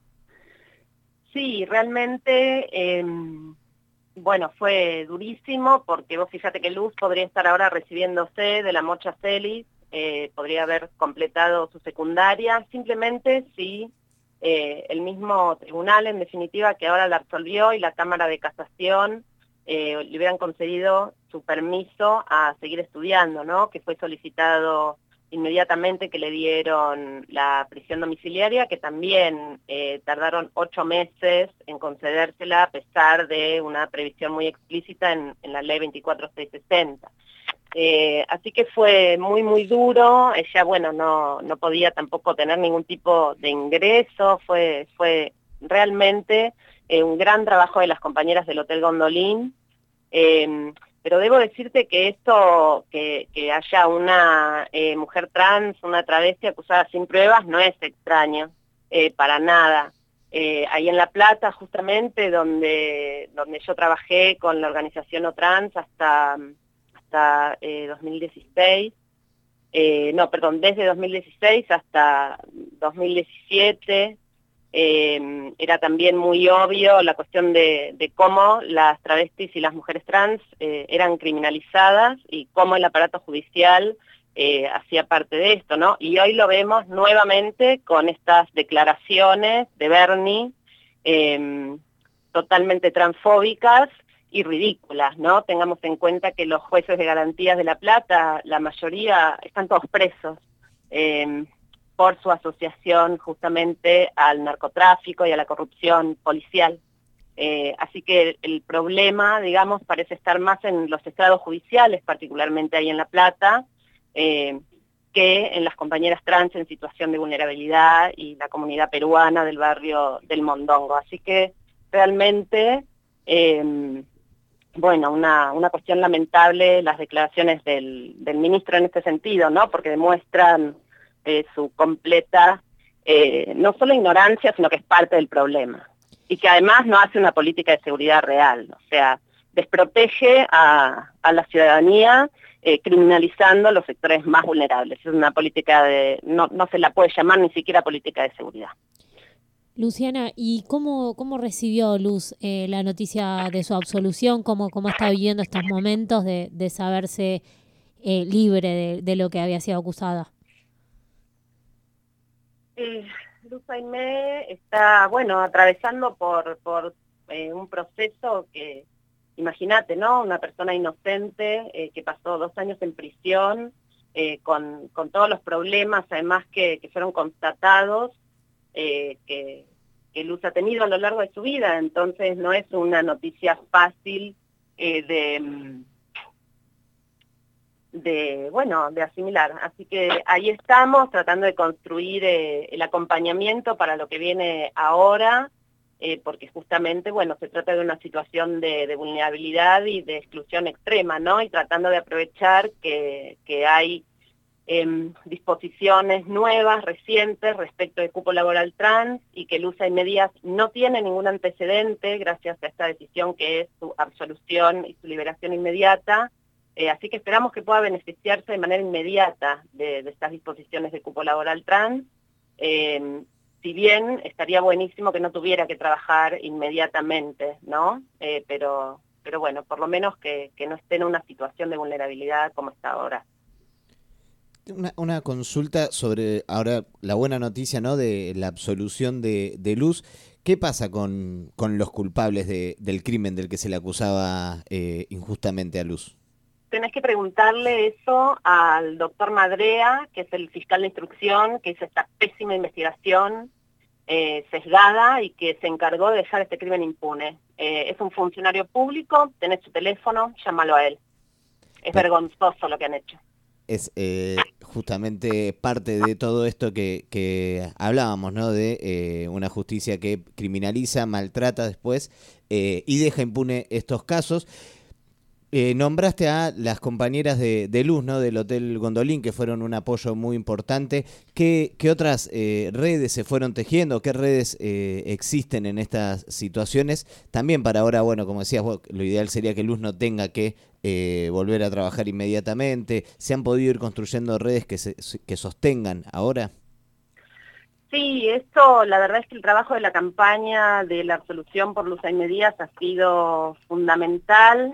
Sí, realmente, fue durísimo, porque vos fíjate que Luz podría estar ahora recibiéndose de la Mocha Celis, podría haber completado su secundaria, simplemente si el mismo tribunal, en definitiva, que ahora la absolvió, y la Cámara de Casación le hubieran concedido su permiso a seguir estudiando, ¿no? Que fue solicitado inmediatamente, que le dieron la prisión domiciliaria, que también tardaron 8 meses en concedérsela, a pesar de una previsión muy explícita en la ley 24660. Así que fue muy, muy duro. Ella, no podía tampoco tener ningún tipo de ingreso. Fue realmente un gran trabajo de las compañeras del Hotel Gondolin. Pero debo decirte que esto, que haya una mujer trans, una travesti acusada sin pruebas, no es extraño. para nada. Ahí en La Plata, justamente, donde yo trabajé con la organización OTrans hasta 2016, desde 2016 hasta 2017, era también muy obvio la cuestión de cómo las travestis y las mujeres trans eran criminalizadas y cómo el aparato judicial hacía parte de esto, ¿no? Y hoy lo vemos nuevamente con estas declaraciones de Bernie totalmente transfóbicas y ridículas, ¿no? Tengamos en cuenta que los jueces de garantías de La Plata, la mayoría están todos presos por su asociación justamente al narcotráfico y a la corrupción policial. Así que el problema, digamos, parece estar más en los estrados judiciales, particularmente ahí en La Plata, que en las compañeras trans en situación de vulnerabilidad y la comunidad peruana del barrio del Mondongo. Así que realmente, una cuestión lamentable las declaraciones del ministro en este sentido, ¿no? Porque demuestran su completa, no solo ignorancia, sino que es parte del problema. Y que además no hace una política de seguridad real, o sea, desprotege a la ciudadanía, criminalizando los sectores más vulnerables. Es una política no se la puede llamar ni siquiera política de seguridad. Luciana, ¿y cómo recibió Luz la noticia de su absolución? ¿Cómo está viviendo estos momentos de saberse libre de lo que había sido acusada? Luz Aimé está, atravesando por un proceso que, imagínate, ¿no? Una persona inocente que pasó 2 años en prisión, con todos los problemas, además que fueron constatados, que Luz ha tenido a lo largo de su vida. Entonces no es una noticia fácil de asimilar. Así que ahí estamos tratando de construir el acompañamiento para lo que viene ahora, porque justamente, se trata de una situación de vulnerabilidad y de exclusión extrema, ¿no? Y tratando de aprovechar que hay disposiciones nuevas, recientes, respecto del cupo laboral trans, y que Luz Aimé Díaz no tiene ningún antecedente gracias a esta decisión que es su absolución y su liberación inmediata. Así que esperamos que pueda beneficiarse de manera inmediata de estas disposiciones de cupo laboral trans. Si bien estaría buenísimo que no tuviera que trabajar inmediatamente, ¿no? Pero por lo menos que no esté en una situación de vulnerabilidad como está ahora. Una consulta sobre ahora la buena noticia, ¿no? De la absolución de Luz. ¿Qué pasa con los culpables del crimen del que se le acusaba injustamente a Luz? Tenés que preguntarle eso al doctor Madrea, que es el fiscal de instrucción, que hizo esta pésima investigación sesgada y que se encargó de dejar este crimen impune. Es un funcionario público, tenés su teléfono, llámalo a él. Es vergonzoso lo que han hecho. Es justamente parte de todo esto que hablábamos, ¿no? De una justicia que criminaliza, maltrata después y deja impune estos casos. Nombraste a las compañeras de Luz, ¿no? Del Hotel Gondolín, que fueron un apoyo muy importante. ¿Qué otras redes se fueron tejiendo? ¿Qué redes existen en estas situaciones? También para ahora, como decías vos, lo ideal sería que Luz no tenga que volver a trabajar inmediatamente. ¿Se han podido ir construyendo redes que sostengan ahora? Sí, esto, la verdad es que el trabajo de la campaña de la absolución por Luz Aimé Díaz ha sido fundamental.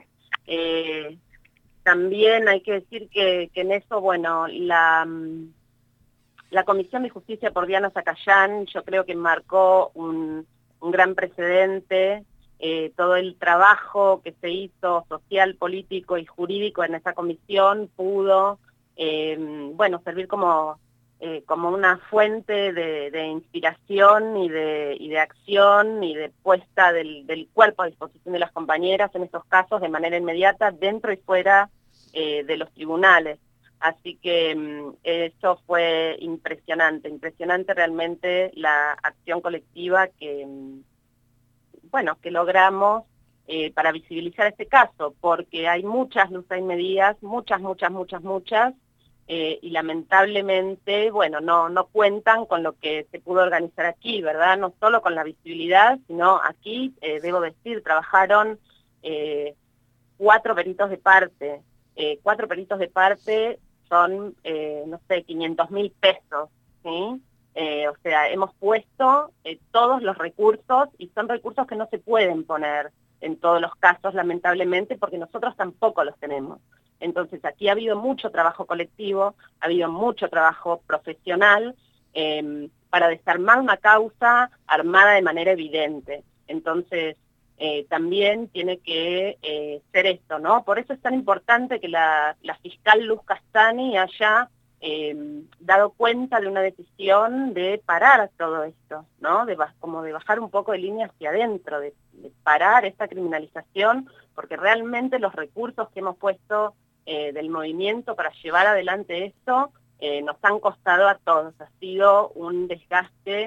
También hay que decir que en eso, la Comisión de Justicia por Diana Zacayán, yo creo que marcó un gran precedente. Todo el trabajo que se hizo social, político y jurídico en esa comisión pudo, servir como una fuente de inspiración y de acción y de puesta del cuerpo a disposición de las compañeras en estos casos de manera inmediata, dentro y fuera de los tribunales. Así que eso fue impresionante realmente la acción colectiva que logramos para visibilizar este caso, porque hay muchas Luz Aimé Díaz, muchas, y lamentablemente, bueno, no cuentan con lo que se pudo organizar aquí, ¿verdad? No solo con la visibilidad, sino aquí, debo decir, trabajaron 4 peritos de parte. 4 peritos de parte son, no sé, 500.000 pesos, ¿sí? O sea, hemos puesto todos los recursos, y son recursos que no se pueden poner en todos los casos, lamentablemente, porque nosotros tampoco los tenemos. Entonces, aquí ha habido mucho trabajo colectivo, ha habido mucho trabajo profesional para desarmar una causa armada de manera evidente. Entonces, también tiene que ser esto, ¿no? Por eso es tan importante que la fiscal Luz Castani haya dado cuenta de una decisión de parar todo esto, ¿no? Como de bajar un poco de línea hacia adentro, de parar esta criminalización, porque realmente los recursos que hemos puesto del movimiento para llevar adelante esto nos han costado a todos. Ha sido un desgaste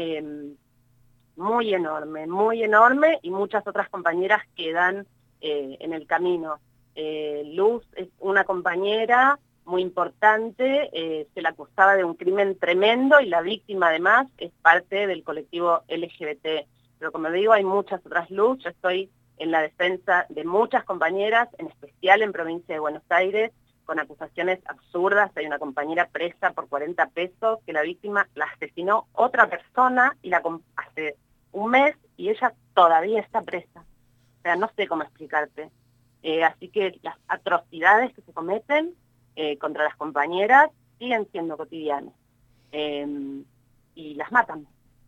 muy enorme, y muchas otras compañeras quedan en el camino. Luz es una compañera muy importante, se la acusaba de un crimen tremendo, y la víctima además es parte del colectivo LGBT. Pero como digo, hay muchas otras Luz. Yo estoy en la defensa de muchas compañeras, en especial en provincia de Buenos Aires, con acusaciones absurdas. Hay una compañera presa por 40 pesos, que la víctima la asesinó otra persona y hace un mes, y ella todavía está presa. O sea, no sé cómo explicarte. Así que las atrocidades que se cometen contra las compañeras siguen siendo cotidianas, y las matan.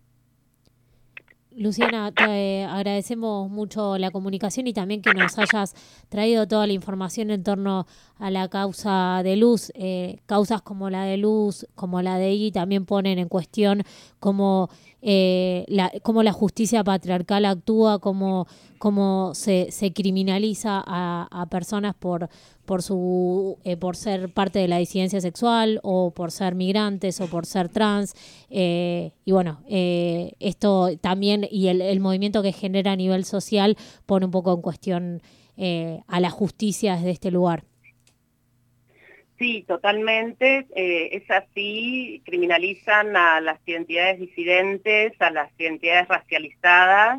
Luciana, te agradecemos mucho la comunicación y también que nos hayas traído toda la información en torno a la causa de Luz. Causas como la de Luz, como la de Iggy, también ponen en cuestión cómo la justicia patriarcal actúa, cómo se criminaliza a personas por ser parte de la disidencia sexual, o por ser migrantes, o por ser trans, y bueno, esto también, y el movimiento que genera a nivel social pone un poco en cuestión a la justicia desde este lugar. Sí, totalmente, es así. Criminalizan a las identidades disidentes, a las identidades racializadas,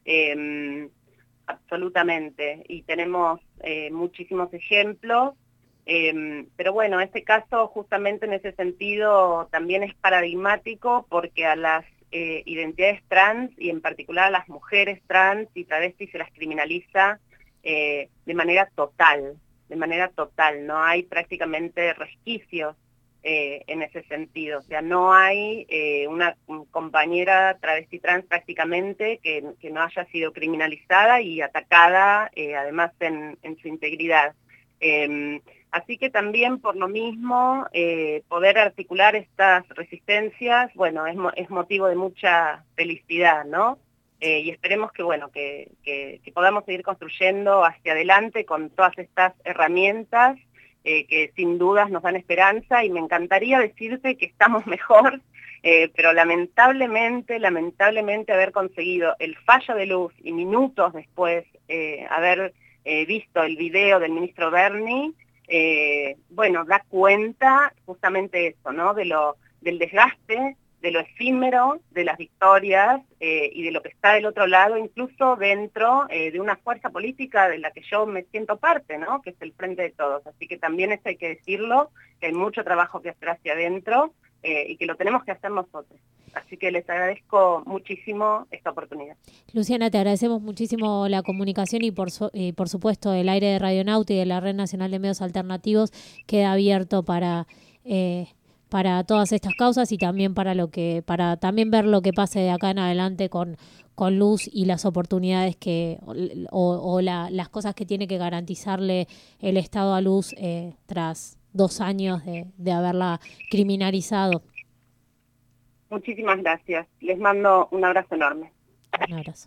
absolutamente, y tenemos muchísimos ejemplos, pero bueno, este caso justamente en ese sentido también es paradigmático, porque a las identidades trans, y en particular a las mujeres trans y travestis, se las criminaliza de manera total, no hay prácticamente resquicios en ese sentido. O sea, no hay una compañera travesti trans prácticamente que no haya sido criminalizada y atacada, además en su integridad. Así que también por lo mismo poder articular estas resistencias, bueno, es motivo de mucha felicidad, ¿no? Y esperemos que, bueno, que podamos seguir construyendo hacia adelante con todas estas herramientas que sin dudas nos dan esperanza, y me encantaría decirte que estamos mejor, pero lamentablemente haber conseguido el fallo de Luz y minutos después haber visto el video del ministro Berni, bueno, da cuenta justamente eso, ¿no? Del desgaste, de lo efímero, de las victorias y de lo que está del otro lado, incluso dentro de una fuerza política de la que yo me siento parte, ¿no? Que es el Frente de Todos. Así que también eso hay que decirlo, que hay mucho trabajo que hacer hacia adentro y que lo tenemos que hacer nosotros. Así que les agradezco muchísimo esta oportunidad. Luciana, te agradecemos muchísimo la comunicación, y por supuesto el aire de Radionauta y de la Red Nacional de Medios Alternativos queda abierto para todas estas causas, y también para también ver lo que pase de acá en adelante con Luz y las oportunidades las cosas que tiene que garantizarle el Estado a Luz tras 2 años de haberla criminalizado. Muchísimas gracias. Les mando un abrazo enorme. Un abrazo.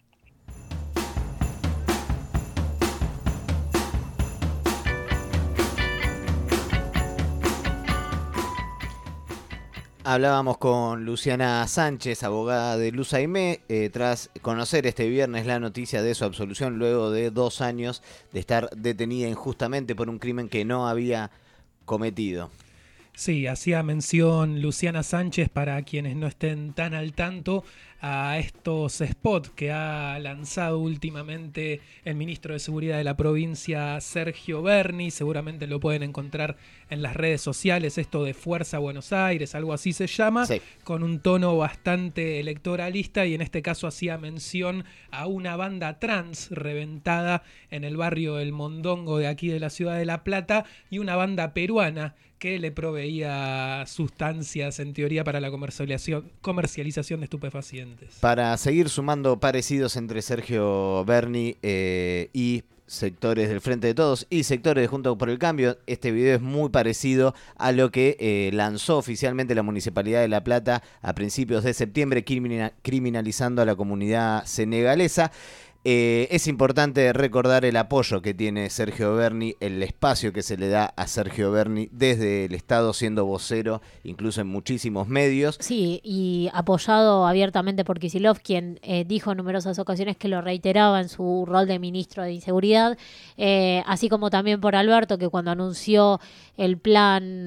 Hablábamos con Luciana Sánchez, abogada de Luz Aimé, tras conocer este viernes la noticia de su absolución luego de 2 años de estar detenida injustamente por un crimen que no había cometido. Sí, hacía mención Luciana Sánchez, para quienes no estén tan al tanto, a estos spots que ha lanzado últimamente el ministro de Seguridad de la provincia, Sergio Berni. Seguramente lo pueden encontrar en las redes sociales, esto de Fuerza Buenos Aires, algo así se llama, sí, con un tono bastante electoralista, y en este caso hacía mención a una banda trans reventada en el barrio El Mondongo de aquí de la ciudad de La Plata, y una banda peruana que le proveía sustancias, en teoría, para la comercialización de estupefacientes. Para seguir sumando parecidos entre Sergio Berni y sectores del Frente de Todos y sectores de Juntos por el Cambio, este video es muy parecido a lo que lanzó oficialmente la Municipalidad de La Plata a principios de septiembre, criminalizando a la comunidad senegalesa. Es importante recordar el apoyo que tiene Sergio Berni, el espacio que se le da a Sergio Berni desde el Estado, siendo vocero incluso en muchísimos medios. Sí, y apoyado abiertamente por Kicillof, quien dijo en numerosas ocasiones que lo reiteraba en su rol de ministro de Inseguridad, así como también por Alberto, que cuando anunció el plan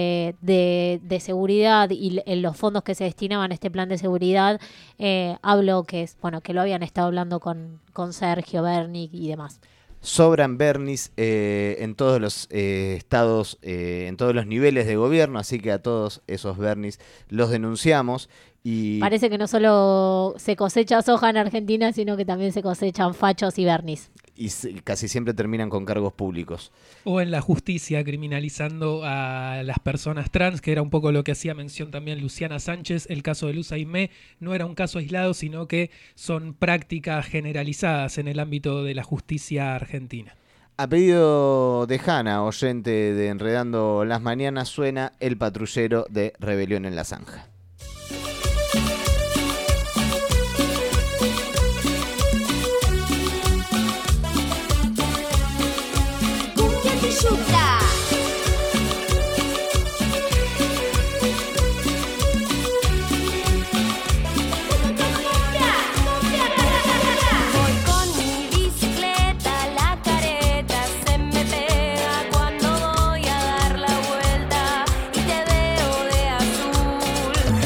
de seguridad y los fondos que se destinaban a este plan de seguridad, habló que lo habían estado hablando con Sergio Berni y demás. Sobran Bernis en todos los estados, en todos los niveles de gobierno, así que a todos esos Bernis los denunciamos. Y parece que no solo se cosecha soja en Argentina, sino que también se cosechan fachos y Bernis. Y casi siempre terminan con cargos públicos. O en la justicia, criminalizando a las personas trans, que era un poco lo que hacía mención también Luciana Sánchez. El caso de Luz Aimé no era un caso aislado, sino que son prácticas generalizadas en el ámbito de la justicia argentina. A pedido de Hanna, oyente de Enredando las Mañanas, suena El Patrullero de Rebelión en la Zanja. Voy con mi bicicleta, la careta se me pega cuando voy a dar la vuelta y te veo de azul.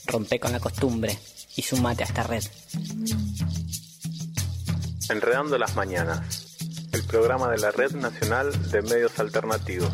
Rompe con la costumbre y sumate a esta red. Enredando las mañanas, el programa de la Red Nacional de Medios Alternativos.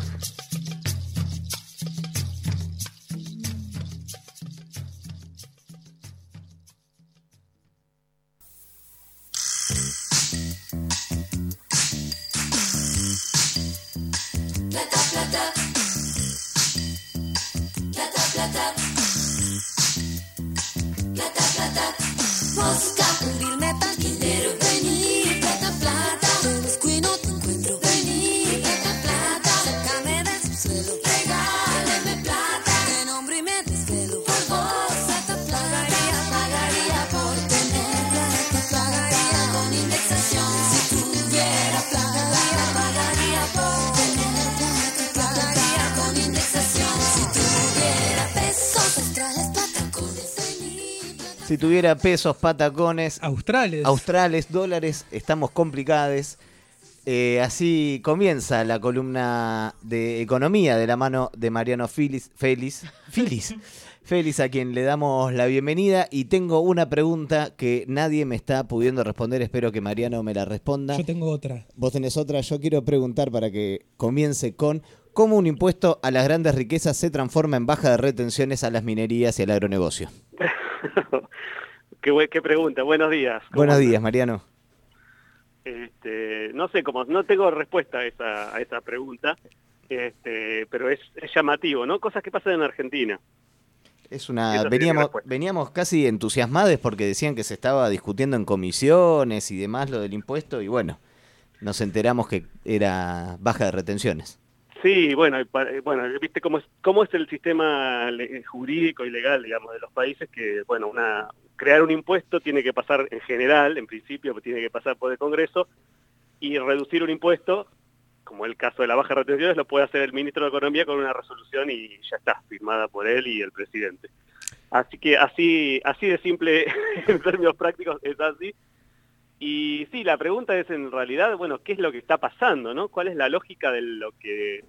Si tuviera pesos, patacones, australes, dólares, estamos complicados. Así comienza la columna de economía de la mano de Mariano Félix, a quien le damos la bienvenida. Y tengo una pregunta que nadie me está pudiendo responder. Espero que Mariano me la responda. Yo tengo otra. Vos tenés otra. Yo quiero preguntar para que comience con cómo un impuesto a las grandes riquezas se transforma en baja de retenciones a las minerías y al agronegocio. Qué pregunta. Buenos días. Buenos días, Mariano. No sé cómo, no tengo respuesta a esa pregunta, pero es llamativo, ¿no? Cosas que pasan en Argentina. Veníamos casi entusiasmados porque decían que se estaba discutiendo en comisiones y demás lo del impuesto, y bueno, nos enteramos que era baja de retenciones. Sí, bueno, viste cómo es el sistema jurídico y legal, digamos, de los países, que, bueno, crear un impuesto tiene que pasar en general, en principio, tiene que pasar por el Congreso, y reducir un impuesto, como el caso de la baja de retenciones, lo puede hacer el ministro de Economía con una resolución y ya está, firmada por él y el presidente. Así que así de simple, en términos prácticos, es así. Y sí, la pregunta es en realidad, bueno, ¿qué es lo que está pasando, no? ¿Cuál es la lógica de lo que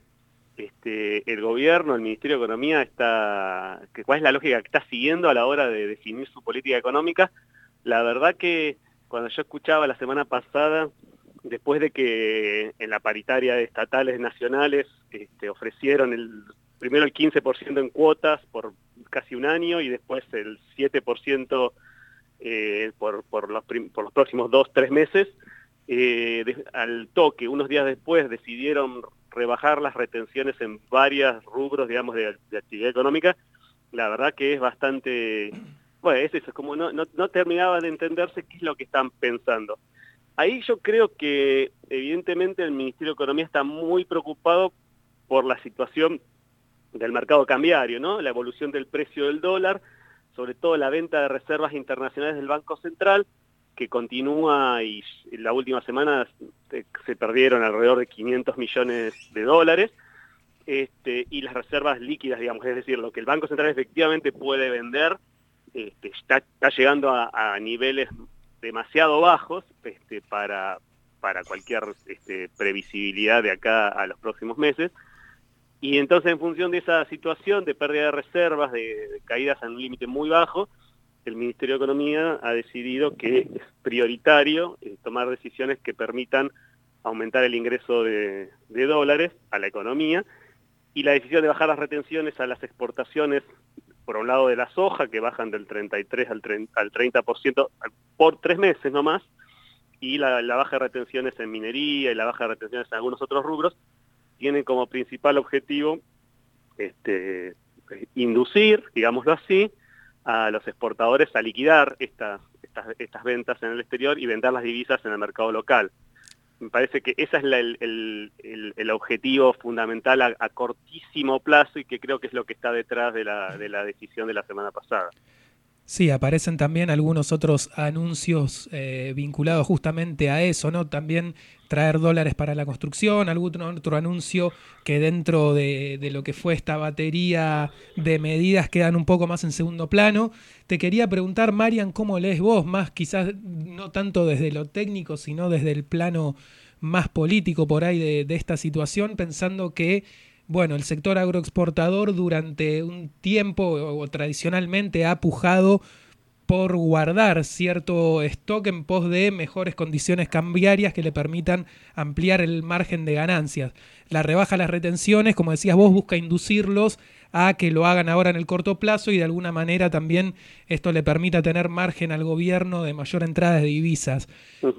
el gobierno, el Ministerio de Economía cuál es la lógica que está siguiendo a la hora de definir su política económica? La verdad que cuando yo escuchaba la semana pasada, después de que en la paritaria de estatales nacionales ofrecieron primero el 15% en cuotas por casi un año y después el 7% por los próximos 2-3 meses, al toque, unos días después, decidieron rebajar las retenciones en varios rubros, digamos, de actividad económica. La verdad que es bastante... Bueno, es eso, como no terminaba de entenderse qué es lo que están pensando. Ahí yo creo que, evidentemente, el Ministerio de Economía está muy preocupado por la situación del mercado cambiario, ¿no? La evolución del precio del dólar, sobre todo la venta de reservas internacionales del Banco Central, que continúa, y la última semana se perdieron alrededor de 500 millones de dólares, y las reservas líquidas, digamos, es decir, lo que el Banco Central efectivamente puede vender, está llegando a niveles demasiado bajos para cualquier previsibilidad de acá a los próximos meses. Y entonces, en función de esa situación de pérdida de reservas, de caídas en un límite muy bajo, el Ministerio de Economía ha decidido que es prioritario tomar decisiones que permitan aumentar el ingreso de dólares a la economía, y la decisión de bajar las retenciones a las exportaciones, por un lado de la soja, que bajan del 33 al 30% por 3 meses nomás, y la baja de retenciones en minería y la baja de retenciones en algunos otros rubros, tienen como principal objetivo inducir, digámoslo así, a los exportadores a liquidar estas ventas en el exterior y vender las divisas en el mercado local. Me parece que ese es el objetivo fundamental a cortísimo plazo, y que creo que es lo que está detrás de la decisión de la semana pasada. Sí, aparecen también algunos otros anuncios vinculados justamente a eso, ¿no? También traer dólares para la construcción, algún otro anuncio que dentro de lo que fue esta batería de medidas quedan un poco más en segundo plano. Te quería preguntar, Marian, ¿cómo lees vos? Más quizás no tanto desde lo técnico, sino desde el plano más político por ahí de esta situación, pensando que Bueno, el sector agroexportador durante un tiempo o tradicionalmente ha pujado por guardar cierto stock en pos de mejores condiciones cambiarias que le permitan ampliar el margen de ganancias. La rebaja a las retenciones, como decías vos, busca inducirlos a que lo hagan ahora en el corto plazo y de alguna manera también esto le permita tener margen al gobierno de mayor entrada de divisas.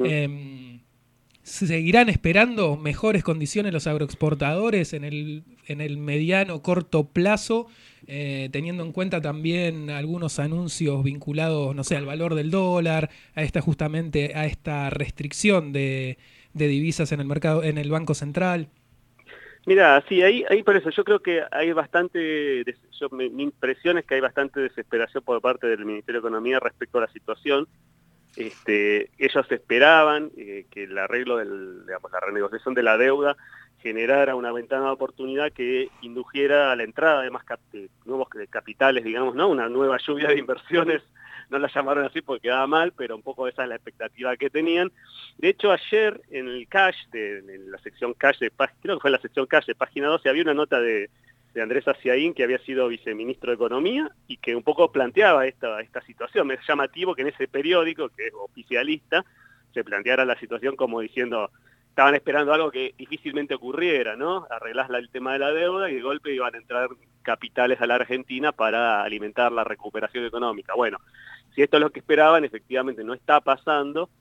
¿Seguirán esperando mejores condiciones los agroexportadores en el mediano corto plazo, teniendo en cuenta también algunos anuncios vinculados, no sé, al valor del dólar, a esta restricción de divisas en el mercado, en el Banco Central? Mira, sí, ahí por eso yo creo que hay bastante, mi impresión es que hay bastante desesperación por parte del Ministerio de Economía respecto a la situación. Ellos esperaban que el arreglo la renegociación de la deuda generara una ventana de oportunidad que indujera a la entrada de más nuevos capitales, digamos, ¿no? Una nueva lluvia de inversiones, no la llamaron así porque quedaba mal, pero un poco esa es la expectativa que tenían. De hecho, ayer en el cash, en la sección cash creo que fue en la sección cash de página 12, había una nota de Andrés Aciaín, que había sido viceministro de Economía, y que un poco planteaba esta situación. Es llamativo que en ese periódico, que es oficialista, se planteara la situación como diciendo, estaban esperando algo que difícilmente ocurriera, ¿no? Arreglás el tema de la deuda y de golpe iban a entrar capitales a la Argentina para alimentar la recuperación económica. Bueno, si esto es lo que esperaban, efectivamente no está pasando,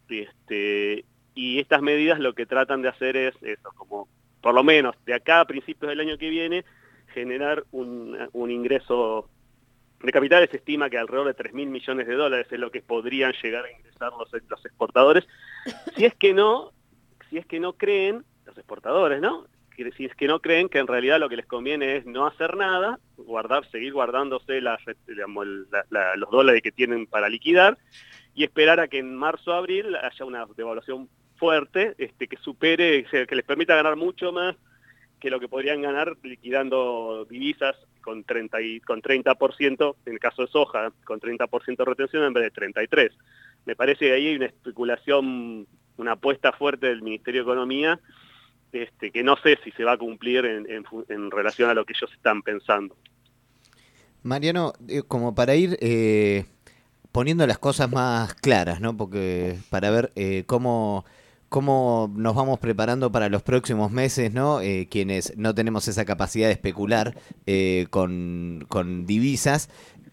y estas medidas lo que tratan de hacer es eso, como por lo menos de acá a principios del año que viene, generar un ingreso de capitales. Se estima que alrededor de $3.000 millones es lo que podrían llegar a ingresar los exportadores, si es que no creen, los exportadores, ¿no? Si es que no creen que en realidad lo que les conviene es no hacer nada, seguir guardándose los dólares que tienen para liquidar y esperar a que en marzo o abril haya una devaluación fuerte que supere, que les permita ganar mucho más que lo que podrían ganar liquidando divisas con 30%, en el caso de soja, con 30% de retención en vez de 33%. Me parece que ahí hay una especulación, una apuesta fuerte del Ministerio de Economía, que no sé si se va a cumplir en relación a lo que ellos están pensando. Mariano, como para ir poniendo las cosas más claras, ¿no? Porque para ver cómo nos vamos preparando para los próximos meses, ¿no? Quienes no tenemos esa capacidad de especular con divisas.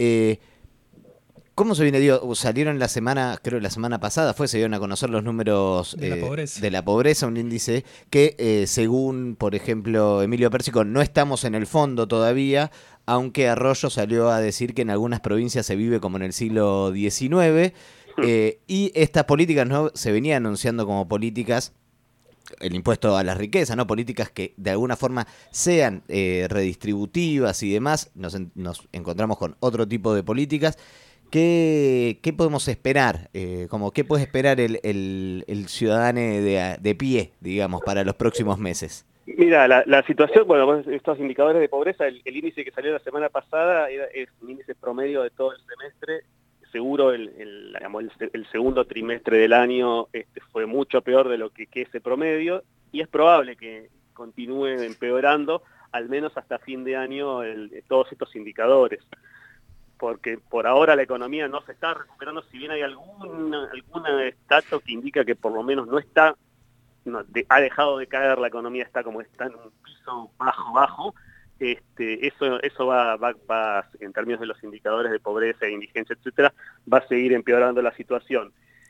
¿Cómo se viene? Salieron la semana pasada, se dieron a conocer los números de la pobreza, un índice que, según, por ejemplo, Emilio Pérsico, no estamos en el fondo todavía, aunque Arroyo salió a decir que en algunas provincias se vive como en el siglo XIX. Y estas políticas no se venían anunciando como políticas, el impuesto a la riqueza, ¿no? Políticas que de alguna forma sean redistributivas y demás. Nos encontramos con otro tipo de políticas. ¿Qué podemos esperar? ¿Qué puede esperar el ciudadano de pie, digamos, para los próximos meses? Mira, la situación, bueno, estos indicadores de pobreza, el índice que salió la semana pasada es un índice promedio de todo el semestre. Seguro el segundo trimestre del año fue mucho peor de lo que ese promedio, y es probable que continúe empeorando, al menos hasta fin de año, todos estos indicadores. Porque por ahora la economía no se está recuperando, si bien hay algún dato que indica que por lo menos ha dejado de caer la economía, está como está en un piso bajo, eso va en términos de los indicadores de pobreza, de indigencia, etcétera, va a seguir empeorando la situación.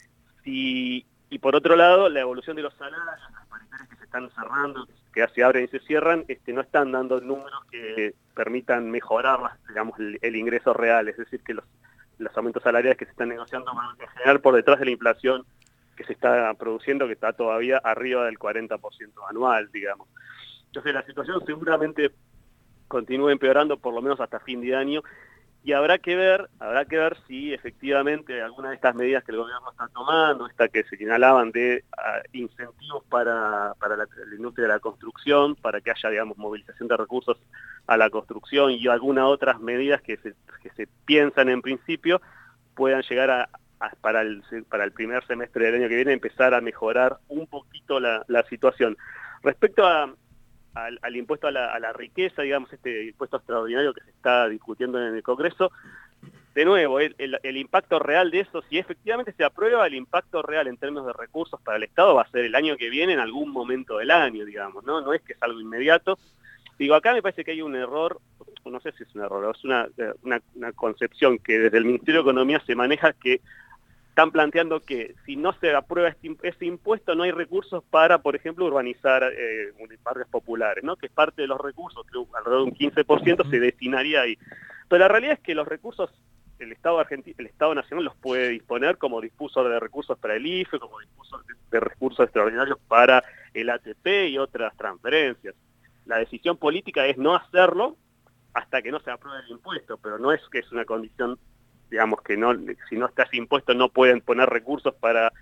Y por otro lado, la evolución de los salarios, las paritarias que se están cerrando, que se abren y se cierran, no están dando números que permitan mejorar, digamos, el ingreso real, es decir, que los aumentos salariales que se están negociando van a generar por detrás de la inflación que se está produciendo, que está todavía arriba del 40% anual, digamos. Entonces la situación seguramente continúe empeorando por lo menos hasta fin de año, y habrá que ver si efectivamente alguna de estas medidas que el gobierno está tomando, que se señalaban de incentivos para la industria de la construcción, para que haya, digamos, movilización de recursos a la construcción, y algunas otras medidas que se piensan en principio, puedan llegar para el primer semestre del año que viene empezar a mejorar un poquito la situación. Respecto a al impuesto a la riqueza, digamos, este impuesto extraordinario que se está discutiendo en el Congreso, de nuevo, el impacto real de eso, si efectivamente se aprueba, el impacto real en términos de recursos para el Estado va a ser el año que viene, en algún momento del año, digamos, ¿no? No es que es algo inmediato. Digo, acá me parece que hay un error, no sé si es un error, es una concepción que desde el Ministerio de Economía se maneja, que están planteando que si no se aprueba ese impuesto no hay recursos para, por ejemplo, urbanizar barrios populares, ¿no? Que es parte de los recursos, creo alrededor de un 15% se destinaría ahí. Pero la realidad es que los recursos el Estado Nacional los puede disponer, como dispuso de recursos para el IFE, como dispuso de recursos extraordinarios para el ATP y otras transferencias. La decisión política es no hacerlo hasta que no se apruebe el impuesto, pero no es que es una condición, digamos, que no, si no está ese impuesto no pueden poner recursos para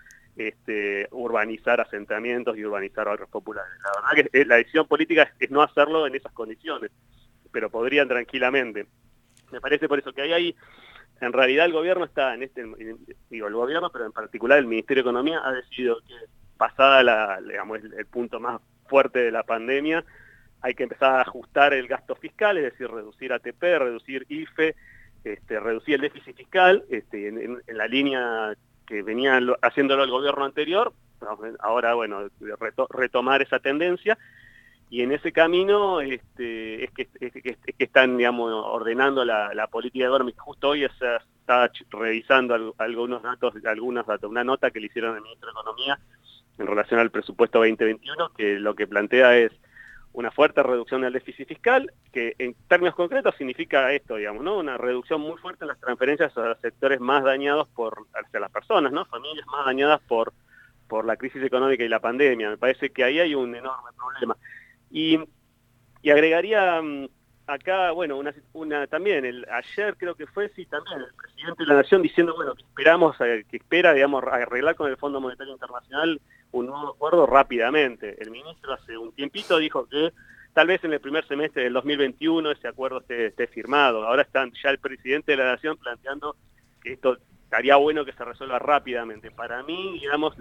urbanizar asentamientos y urbanizar barrios populares. La verdad que la decisión política es no hacerlo en esas condiciones, pero podrían tranquilamente. Me parece por eso que ahí en realidad el gobierno está el gobierno, pero en particular el Ministerio de Economía ha decidido que pasada el punto más fuerte de la pandemia, hay que empezar a ajustar el gasto fiscal, es decir, reducir ATP, reducir IFE, reducir el déficit fiscal, en la línea que venía haciéndolo el gobierno anterior, ahora, bueno, retomar esa tendencia. Y en ese camino es que están, digamos, ordenando la política de gobierno. Justo hoy estaba revisando algunos datos, una nota que le hicieron al ministro de Economía en relación al presupuesto 2021, que lo que plantea es una fuerte reducción del déficit fiscal, que en términos concretos significa esto, digamos, ¿no? Una reducción muy fuerte en las transferencias a los sectores más dañados hacia las personas, ¿no? Familias más dañadas por la crisis económica y la pandemia. Me parece que ahí hay un enorme problema. Y agregaría acá, bueno, también, ayer creo que fue, sí, también el presidente de la Nación diciendo, bueno, que espera, digamos, arreglar con el Fondo Monetario Internacional un nuevo acuerdo rápidamente. El ministro hace un tiempito dijo que tal vez en el primer semestre del 2021 ese acuerdo esté firmado. Ahora están ya el presidente de la Nación planteando que esto estaría bueno que se resuelva rápidamente. Para mí, digamos,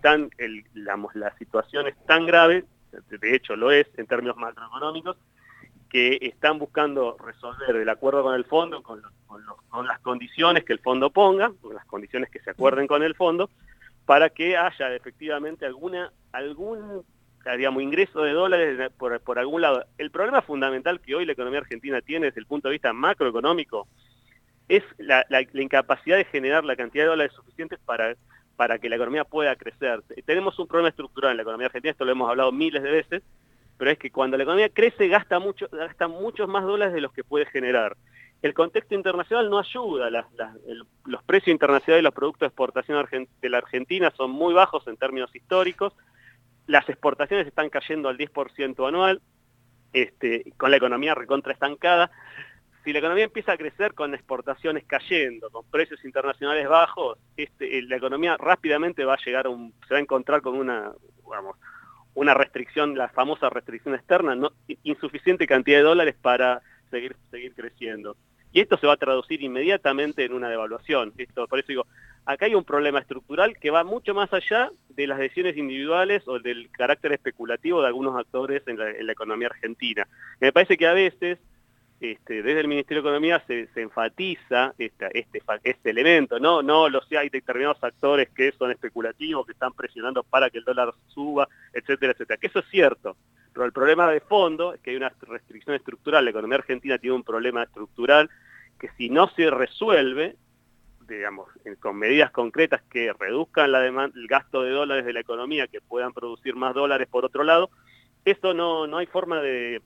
la situación es tan grave, de hecho lo es en términos macroeconómicos, que están buscando resolver el acuerdo con el fondo, con las condiciones que el fondo ponga, con las condiciones que se acuerden con el fondo, para que haya efectivamente algún digamos, ingreso de dólares por algún lado. El problema fundamental que hoy la economía argentina tiene desde el punto de vista macroeconómico es la incapacidad de generar la cantidad de dólares suficientes para que la economía pueda crecer. Tenemos un problema estructural en la economía argentina, esto lo hemos hablado miles de veces, pero es que cuando la economía crece gasta muchos más dólares de los que puede generar. El contexto internacional no ayuda, los precios internacionales de los productos de exportación de la Argentina son muy bajos en términos históricos, las exportaciones están cayendo al 10% anual, con la economía recontra estancada. Si la economía empieza a crecer con exportaciones cayendo, con precios internacionales bajos, la economía rápidamente va a llegar se va a encontrar con una restricción, la famosa restricción externa, insuficiente cantidad de dólares para seguir creciendo. Y esto se va a traducir inmediatamente en una devaluación. Por eso digo, acá hay un problema estructural que va mucho más allá de las decisiones individuales o del carácter especulativo de algunos actores en la economía argentina. Me parece que a veces desde el Ministerio de Economía se enfatiza este elemento, no hay determinados actores que son especulativos, que están presionando para que el dólar suba, etcétera, etcétera, que eso es cierto, pero el problema de fondo es que hay una restricción estructural. La economía argentina tiene un problema estructural que si no se resuelve, digamos, con medidas concretas que reduzcan el gasto de dólares de la economía, que puedan producir más dólares por otro lado, eso no hay forma de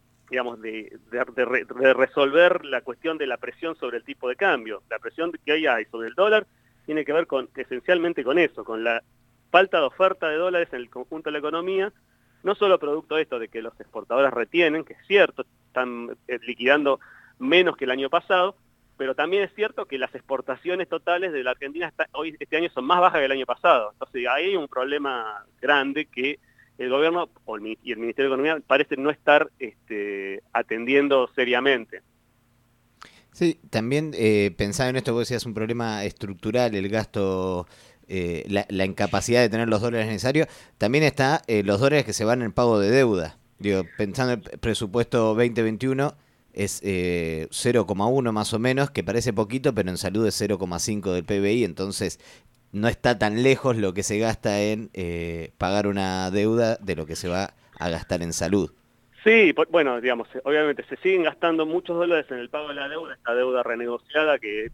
resolver la cuestión de la presión sobre el tipo de cambio. La presión que hay sobre el dólar tiene que ver esencialmente con eso, con la falta de oferta de dólares en el conjunto de la economía, no solo producto de esto de que los exportadores retienen, que es cierto, están liquidando menos que el año pasado, pero también es cierto que las exportaciones totales de la Argentina este año son más bajas que el año pasado. Entonces ahí hay un problema grande que el gobierno y el Ministerio de Economía parecen no estar atendiendo seriamente. Sí, también pensaba en esto, vos decías un problema estructural, el gasto, la incapacidad de tener los dólares necesarios. También está los dólares que se van en pago de deuda. Digo, pensando en el presupuesto 2021, es 0,1 más o menos, que parece poquito, pero en salud es 0,5 del PBI, entonces no está tan lejos lo que se gasta en pagar una deuda de lo que se va a gastar en salud. Sí, bueno, digamos, obviamente se siguen gastando muchos dólares en el pago de la deuda, esta deuda renegociada que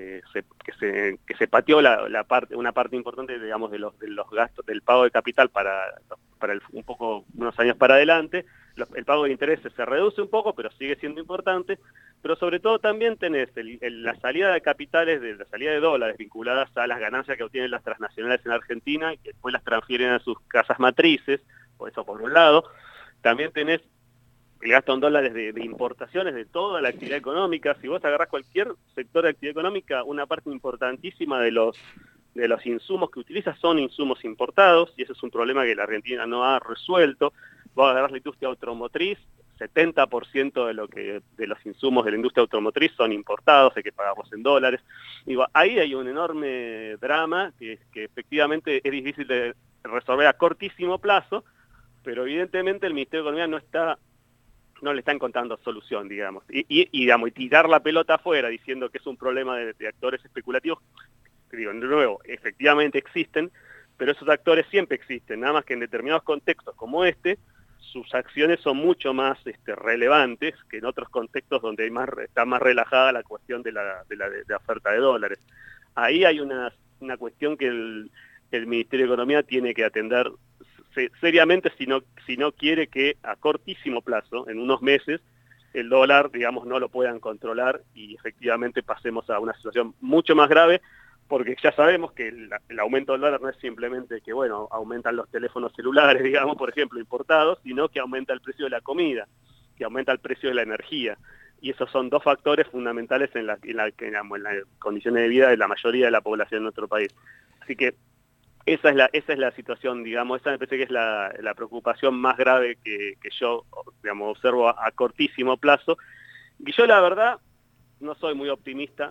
se pateó una parte importante, digamos, de los gastos del pago de capital para unos años para adelante. El pago de intereses se reduce un poco, pero sigue siendo importante. Pero sobre todo también tenés la salida de capitales, la salida de dólares vinculadas a las ganancias que obtienen las transnacionales en Argentina y que después las transfieren a sus casas matrices, por eso por un lado. También tenés el gasto en dólares de importaciones de toda la actividad económica. Si vos agarrás cualquier sector de actividad económica, una parte importantísima de los insumos que utiliza son insumos importados, y ese es un problema que la Argentina no ha resuelto. Vos agarrás la industria automotriz, 70% de los insumos de la industria automotriz son importados, hay que pagarlos en dólares. Digo, ahí hay un enorme drama que efectivamente es difícil de resolver a cortísimo plazo, pero evidentemente el Ministerio de Economía no le está encontrando solución, digamos. Y tirar la pelota afuera diciendo que es un problema de actores especulativos, que digo, de nuevo, efectivamente existen, pero esos actores siempre existen, nada más que en determinados contextos como sus acciones son mucho más relevantes que en otros contextos donde está más relajada la cuestión de la oferta de dólares. Ahí hay una cuestión que el Ministerio de Economía tiene que atender seriamente si no quiere que a cortísimo plazo, en unos meses, el dólar, digamos, no lo puedan controlar y efectivamente pasemos a una situación mucho más grave, porque ya sabemos que el aumento del dólar no es simplemente que, bueno, aumentan los teléfonos celulares, digamos, por ejemplo, importados, sino que aumenta el precio de la comida, que aumenta el precio de la energía. Y esos son dos factores fundamentales en las condiciones de vida de la mayoría de la población de nuestro país. Así que esa es la situación, digamos, esa me parece que es la preocupación más grave que yo, digamos, observo a cortísimo plazo. Y yo, la verdad, no soy muy optimista.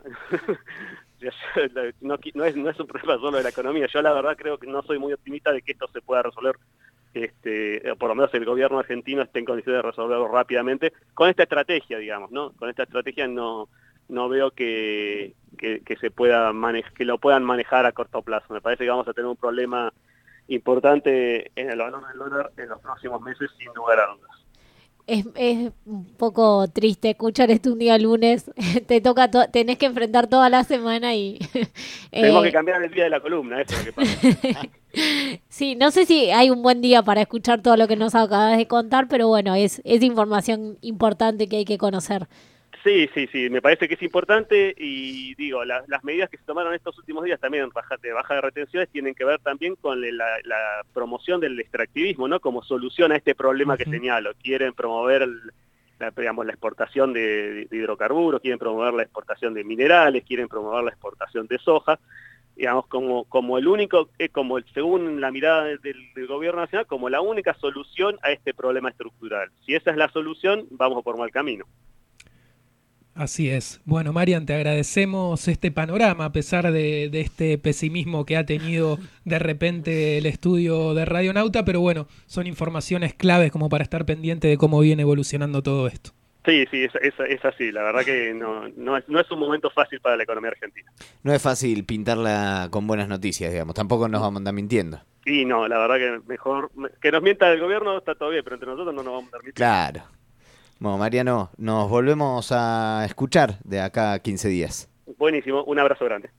No es un problema solo de la economía. Yo, la verdad, creo que no soy muy optimista de que esto se pueda resolver, por lo menos el gobierno argentino esté en condiciones de resolverlo rápidamente con esta estrategia, digamos, ¿no? Con esta estrategia no veo que se pueda que lo puedan manejar a corto plazo. Me parece que vamos a tener un problema importante en el valor del dólar en los próximos meses, sin lugar a dudas. Es un poco triste escuchar esto un día lunes. Tenés que enfrentar toda la semana y tenemos que cambiar el día de la columna, eso es lo que pasa. Sí, no sé si hay un buen día para escuchar todo lo que nos acabas de contar, pero bueno, es información importante que hay que conocer. Sí, me parece que es importante y digo, las medidas que se tomaron estos últimos días también de baja de retenciones tienen que ver también con la promoción del extractivismo, ¿no? Como solución a este problema que señalo. Quieren promover la exportación de hidrocarburos, quieren promover la exportación de minerales, quieren promover la exportación de soja, digamos, como el único, según la mirada del gobierno nacional, como la única solución a este problema estructural. Si esa es la solución, vamos por mal camino. Así es. Bueno, Marian, te agradecemos este panorama a pesar de este pesimismo que ha tenido de repente el estudio de Radionauta, pero bueno, son informaciones claves como para estar pendiente de cómo viene evolucionando todo esto. Sí, es así. La verdad que no es un momento fácil para la economía argentina. No es fácil pintarla con buenas noticias, digamos. Tampoco nos vamos a andar mintiendo. Y no, la verdad que mejor que nos mienta el gobierno está todo bien, pero entre nosotros no nos vamos a andar mintiendo. Claro. Bueno, Mariano, nos volvemos a escuchar de acá a 15 días. Buenísimo, un abrazo grande.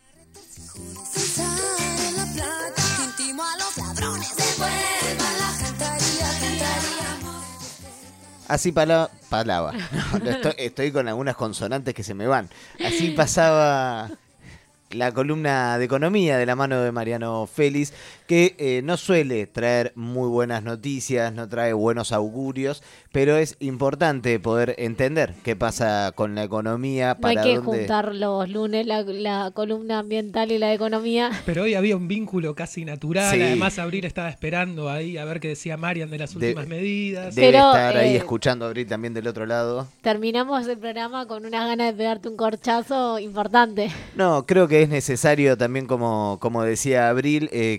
Así palaba. No, estoy con algunas consonantes que se me van. Así pasaba la columna de economía de la mano de Mariano Félix, que no suele traer muy buenas noticias, no trae buenos augurios, pero es importante poder entender qué pasa con la economía. No hay que juntar los lunes la columna ambiental y la de economía. Pero hoy había un vínculo casi natural, sí. Además Abril estaba esperando ahí a ver qué decía Marian de las últimas medidas. Debe estar ahí escuchando a Abril también del otro lado. Terminamos el programa con unas ganas de pegarte un corchazo importante. No, creo que es necesario también, como decía Abril, que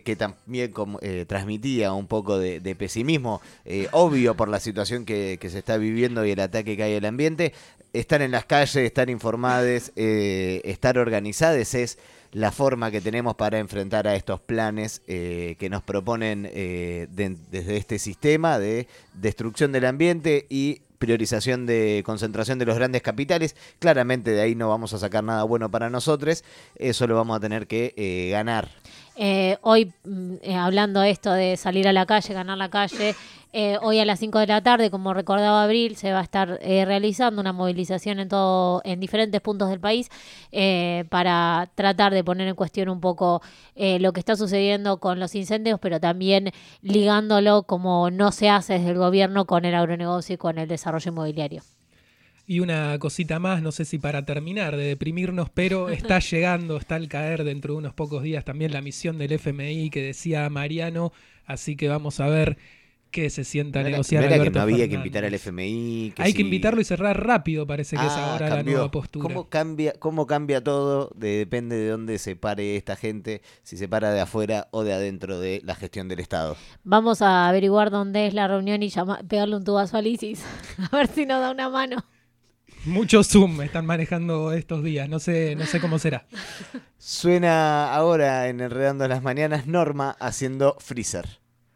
también transmitía un poco de pesimismo, obvio por la situación que se está viviendo y el ataque que hay al ambiente. Estar en las calles, estar informados, estar organizados es la forma que tenemos para enfrentar a estos planes que nos proponen desde este sistema de destrucción del ambiente y priorización de concentración de los grandes capitales. Claramente de ahí no vamos a sacar nada bueno para nosotros, eso lo vamos a tener que ganar. Hoy, hablando esto de salir a la calle, ganar la calle, hoy a las 5 de la tarde, como recordaba Abril, se va a estar realizando una movilización en diferentes puntos del país para tratar de poner en cuestión un poco lo que está sucediendo con los incendios, pero también ligándolo, como no se hace desde el gobierno, con el agronegocio y con el desarrollo inmobiliario. Y una cosita más, no sé si para terminar de deprimirnos, pero está llegando, está al caer dentro de unos pocos días también la misión del FMI que decía Mariano, así que vamos a ver qué se sienta a negociar. Era que Alberto no había Fernández. que invitar al FMI. Hay que invitarlo y cerrar rápido, parece que es ahora la nueva postura. ¿Cómo cambia todo? Depende de dónde se pare esta gente, si se para de afuera o de adentro de la gestión del Estado. Vamos a averiguar dónde es la reunión y pegarle un tubazo a Lisis, a ver si nos da una mano. Mucho Zoom están manejando estos días, no sé cómo será. Suena ahora en Enredando las Mañanas Norma haciendo Freezer.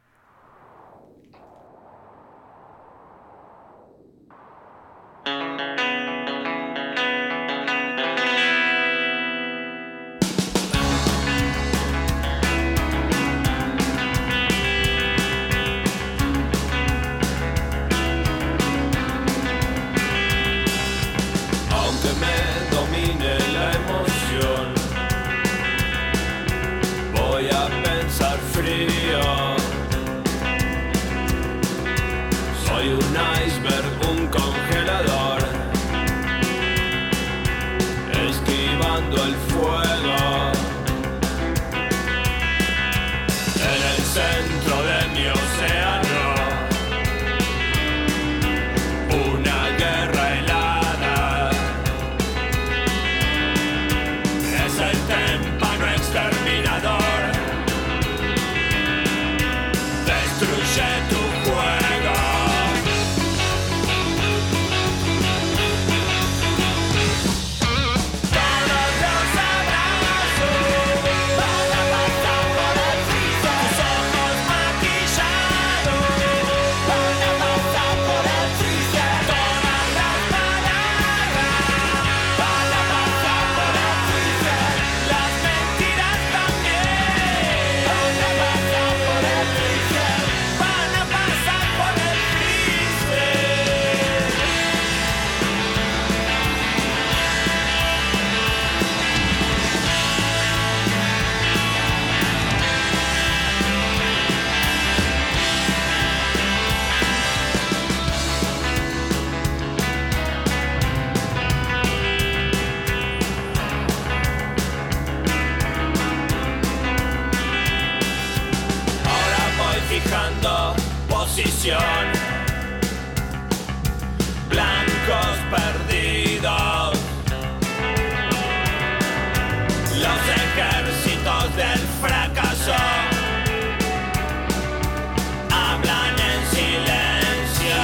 Soy un iceberg, un congelador, esquivando el fuego. En el centro de mi océano, una guerra helada. Es el témpano exterminador. Destruye tu juego. Blancos perdidos, los ejércitos del fracaso hablan en silencio.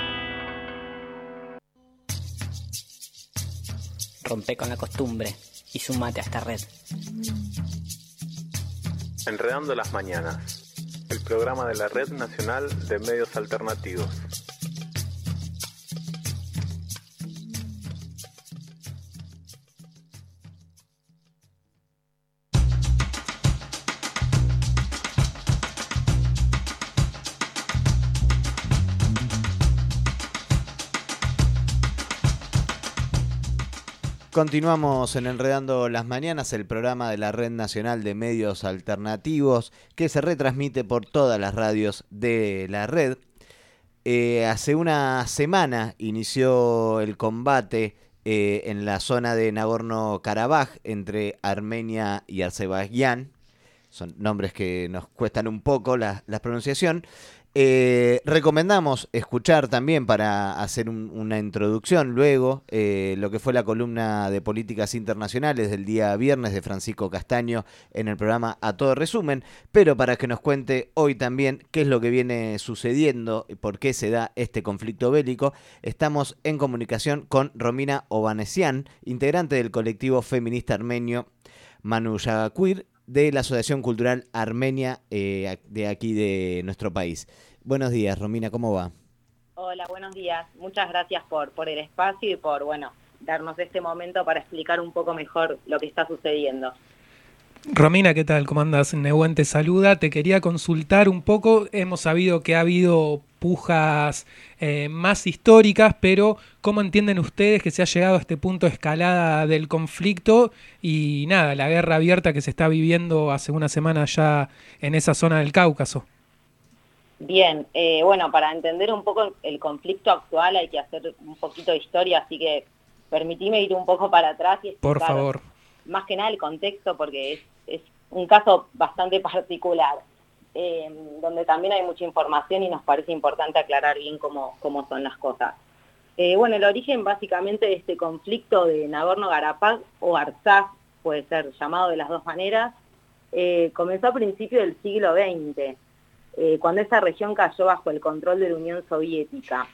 Rompe con la costumbre y sumate a esta red. Enredando las mañanas, el programa de la Red Nacional de Medios Alternativos. Continuamos en Enredando las Mañanas, el programa de la Red Nacional de Medios Alternativos que se retransmite por todas las radios de la red. Hace una semana inició el combate en la zona de Nagorno-Karabaj entre Armenia y Azerbaiyán. Son nombres que nos cuestan un poco la pronunciación. Recomendamos escuchar también para hacer una introducción luego lo que fue la columna de políticas internacionales del día viernes de Francisco Castaño en el programa A Todo Resumen, pero para que nos cuente hoy también qué es lo que viene sucediendo y por qué se da este conflicto bélico, estamos en comunicación con Romina Ovanesian, integrante del colectivo feminista armenio Manuyagakuir, de la Asociación Cultural Armenia de aquí de nuestro país. Buenos días, Romina, ¿cómo va? Hola, buenos días. Muchas gracias por el espacio y por, darnos este momento para explicar un poco mejor lo que está sucediendo. Romina, ¿qué tal? ¿Cómo andas? Nehuen te saluda. Te quería consultar un poco. Hemos sabido que ha habido pujas más históricas, pero ¿cómo entienden ustedes que se ha llegado a este punto de escalada del conflicto y la guerra abierta que se está viviendo hace una semana ya en esa zona del Cáucaso? Bien, para entender un poco el conflicto actual hay que hacer un poquito de historia, así que permitime ir un poco para atrás y explicar, por favor, más que nada el contexto, porque es un caso bastante particular, donde también hay mucha información y nos parece importante aclarar bien cómo son las cosas. El origen básicamente de este conflicto de Nagorno-Karabaj o Artsaj, puede ser llamado de las dos maneras, comenzó a principios del siglo XX, cuando esa región cayó bajo el control de la Unión Soviética.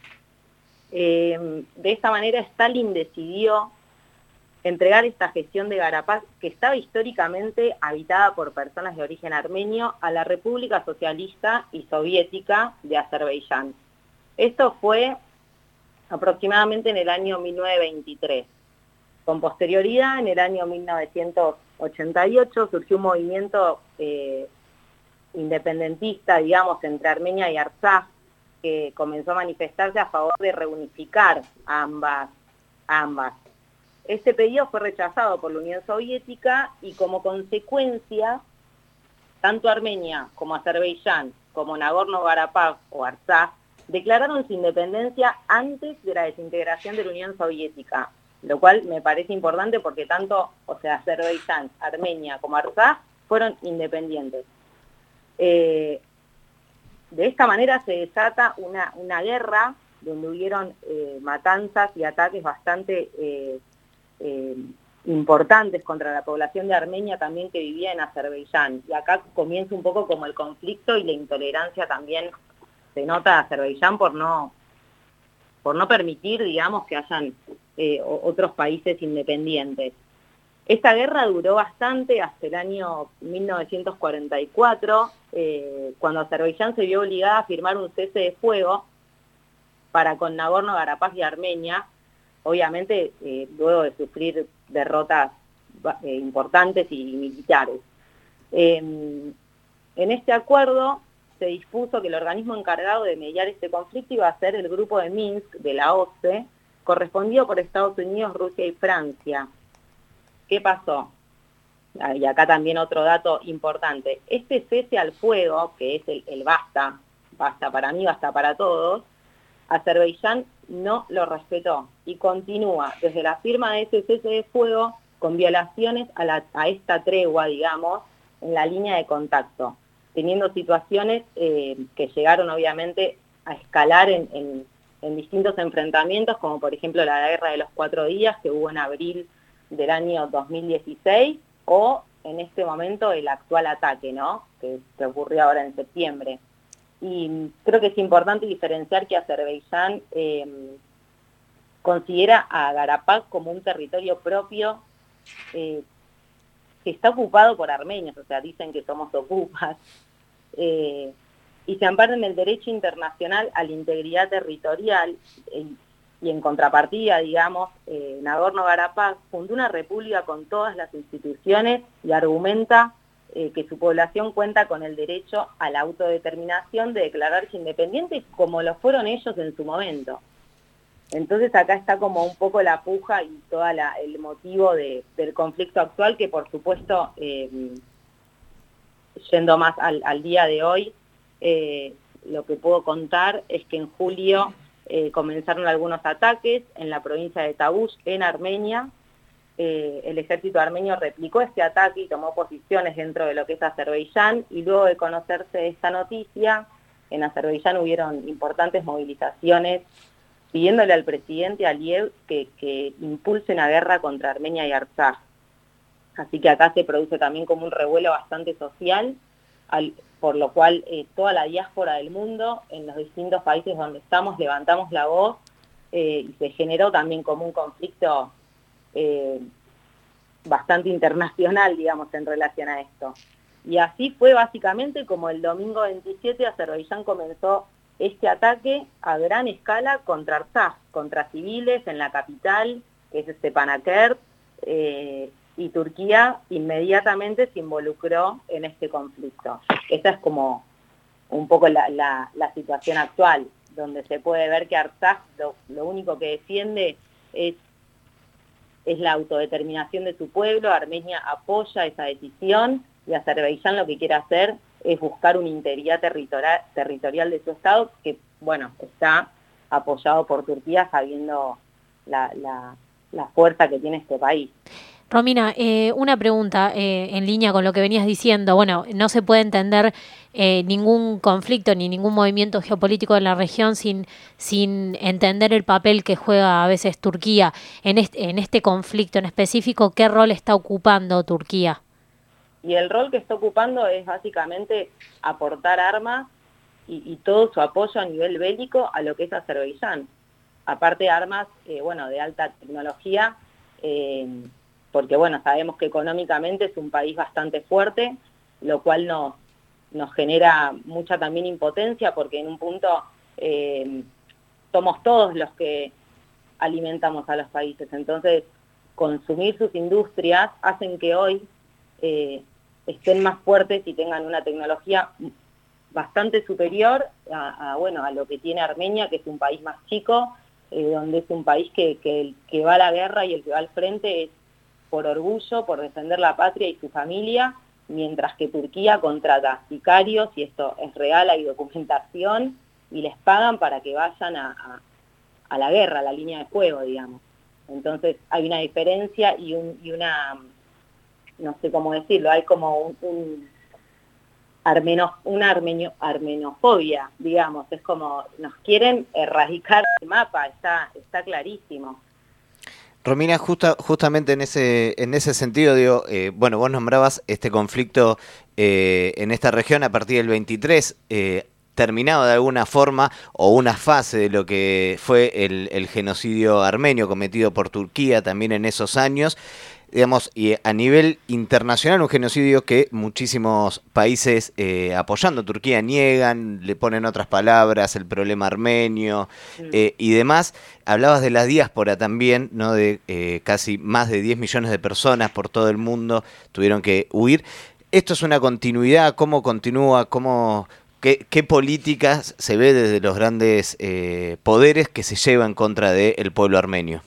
De esta manera Stalin decidió entregar esta gestión de Karabaj, que estaba históricamente habitada por personas de origen armenio, a la República Socialista y Soviética de Azerbaiyán. Esto fue aproximadamente en el año 1923. Con posterioridad, en el año 1988, surgió un movimiento independentista, entre Armenia y Artsaj, que comenzó a manifestarse a favor de reunificar ambas. Este pedido fue rechazado por la Unión Soviética y como consecuencia, tanto Armenia como Azerbaiyán, como Nagorno-Karabaj o Artsaj, declararon su independencia antes de la desintegración de la Unión Soviética, lo cual me parece importante porque tanto, Azerbaiyán, Armenia como Artsaj fueron independientes. De esta manera se desata una guerra donde hubieron matanzas y ataques bastante importantes contra la población de Armenia también que vivía en Azerbaiyán. Y acá comienza un poco como el conflicto y la intolerancia también se nota de Azerbaiyán por no permitir, que hayan otros países independientes. Esta guerra duró bastante hasta el año 1944, cuando Azerbaiyán se vio obligada a firmar un cese de fuego para con Nagorno-Karabaj y Armenia, obviamente luego de sufrir derrotas importantes y militares. En este acuerdo se dispuso que el organismo encargado de mediar este conflicto iba a ser el Grupo de Minsk de la OSCE, correspondido por Estados Unidos, Rusia y Francia. ¿Qué pasó? Y acá también otro dato importante. Este cese al fuego, que es el basta para mí, basta para todos, Azerbaiyán no lo respetó y continúa desde la firma de ese cese de fuego con violaciones a esta tregua, en la línea de contacto, teniendo situaciones que llegaron obviamente a escalar en distintos enfrentamientos, como por ejemplo la Guerra de los 4 días que hubo en abril del año 2016, o en este momento el actual ataque, que ocurrió ahora en septiembre. Y creo que es importante diferenciar que Azerbaiyán considera a Karabaj como un territorio propio que está ocupado por armenios, o sea, dicen que somos ocupas, y se amparan en el derecho internacional a la integridad territorial, y en contrapartida, digamos, Nagorno-Karabaj fundó una república con todas las instituciones y argumenta que su población cuenta con el derecho a la autodeterminación de declararse independiente como lo fueron ellos en su momento. Entonces acá está como un poco la puja y todo el motivo del conflicto actual, que por supuesto, yendo más al día de hoy, lo que puedo contar es que en julio comenzaron algunos ataques en la provincia de Tavush, en Armenia. El ejército armenio replicó este ataque y tomó posiciones dentro de lo que es Azerbaiyán, y luego de conocerse esta noticia, en Azerbaiyán hubieron importantes movilizaciones pidiéndole al presidente Aliyev que impulse una guerra contra Armenia y Artsaj. Así que acá se produce también como un revuelo bastante social, por lo cual toda la diáspora del mundo, en los distintos países donde estamos, levantamos la voz, y se generó también como un conflicto bastante internacional, digamos, en relación a esto. Y así fue básicamente como el domingo 27 Azerbaiyán comenzó este ataque a gran escala contra Artsaj, contra civiles en la capital, que es Stepanakert, y Turquía inmediatamente se involucró en este conflicto. Esta es como un poco la situación actual, donde se puede ver que Artsaj lo único que defiende es la autodeterminación de su pueblo. Armenia apoya esa decisión, y Azerbaiyán lo que quiere hacer es buscar una integridad territorial de su Estado, que, bueno, está apoyado por Turquía, sabiendo la fuerza que tiene este país. Romina, una pregunta en línea con lo que venías diciendo. Bueno, no se puede entender ningún conflicto ni ningún movimiento geopolítico en la región sin entender el papel que juega a veces Turquía. En este conflicto en específico, ¿qué rol está ocupando Turquía? Y el rol que está ocupando es básicamente aportar armas y todo su apoyo a nivel bélico a lo que es Azerbaiyán. Aparte de armas, de alta tecnología, porque sabemos que económicamente es un país bastante fuerte, lo cual nos genera mucha también impotencia, porque en un punto somos todos los que alimentamos a los países. Entonces, consumir sus industrias hacen que hoy estén más fuertes y tengan una tecnología bastante superior a lo que tiene Armenia, que es un país más chico, donde es un país que el que va a la guerra y el que va al frente es por orgullo, por defender la patria y su familia, mientras que Turquía contrata sicarios, y esto es real, hay documentación, y les pagan para que vayan a la guerra, a la línea de fuego, digamos. Entonces hay una diferencia y una, no sé cómo decirlo, hay como una armenofobia, digamos, es como nos quieren erradicar el mapa, está clarísimo. Romina, justamente en ese sentido, digo, vos nombrabas este conflicto en esta región a partir del 23, terminado de alguna forma, o una fase de lo que fue el genocidio armenio cometido por Turquía también en esos años. Digamos, y a nivel internacional, un genocidio que muchísimos países apoyando a Turquía niegan, le ponen otras palabras, el problema armenio y demás. Hablabas de la diáspora también, ¿no? De casi más de 10 millones de personas por todo el mundo tuvieron que huir. ¿Esto es una continuidad? ¿Cómo continúa? ¿Qué políticas se ve desde los grandes poderes que se llevan contra del pueblo armenio?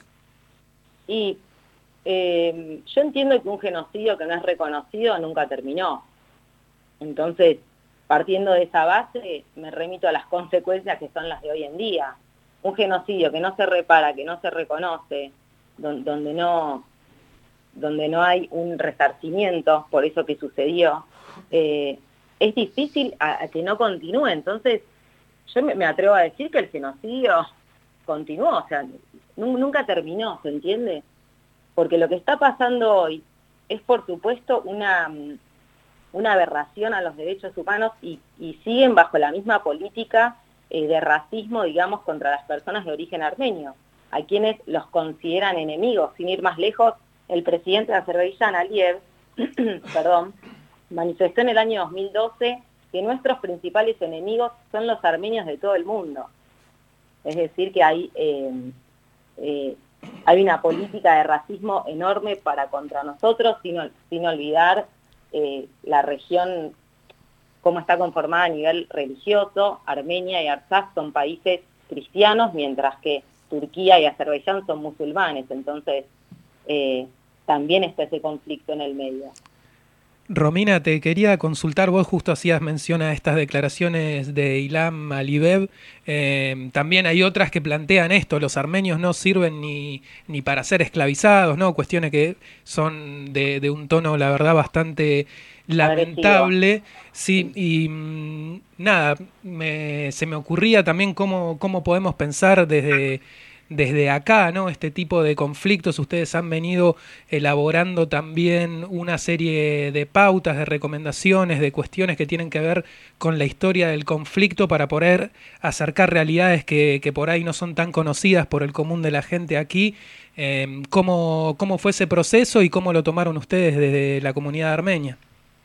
Yo entiendo que un genocidio que no es reconocido nunca terminó. Entonces, partiendo de esa base, me remito a las consecuencias que son las de hoy en día. Un genocidio que no se repara, que no se reconoce, donde no hay un resarcimiento por eso que sucedió, es difícil a que no continúe. Entonces, yo me atrevo a decir que el genocidio continuó, o sea, nunca terminó, ¿se entiende? Porque lo que está pasando hoy es, por supuesto, una aberración a los derechos humanos y siguen bajo la misma política de racismo, digamos, contra las personas de origen armenio, a quienes los consideran enemigos. Sin ir más lejos, el presidente de Azerbaiyán, Aliyev, perdón, manifestó en el año 2012 que nuestros principales enemigos son los armenios de todo el mundo. Es decir, que hay una política de racismo enorme contra nosotros, sin olvidar la región, cómo está conformada a nivel religioso. Armenia y Artsaj son países cristianos, mientras que Turquía y Azerbaiyán son musulmanes. Entonces, también está ese conflicto en el medio. Romina, te quería consultar, vos justo hacías mención a estas declaraciones de Ilham Aliyev, también hay otras que plantean esto, los armenios no sirven ni para ser esclavizados, ¿no? Cuestiones que son de un tono, la verdad, bastante lamentable. Sí, y nada, se me ocurría también cómo podemos pensar desde acá, ¿no? Este tipo de conflictos. Ustedes han venido elaborando también una serie de pautas, de recomendaciones, de cuestiones que tienen que ver con la historia del conflicto para poder acercar realidades que por ahí no son tan conocidas por el común de la gente aquí. ¿Cómo fue ese proceso y cómo lo tomaron ustedes desde la comunidad armenia?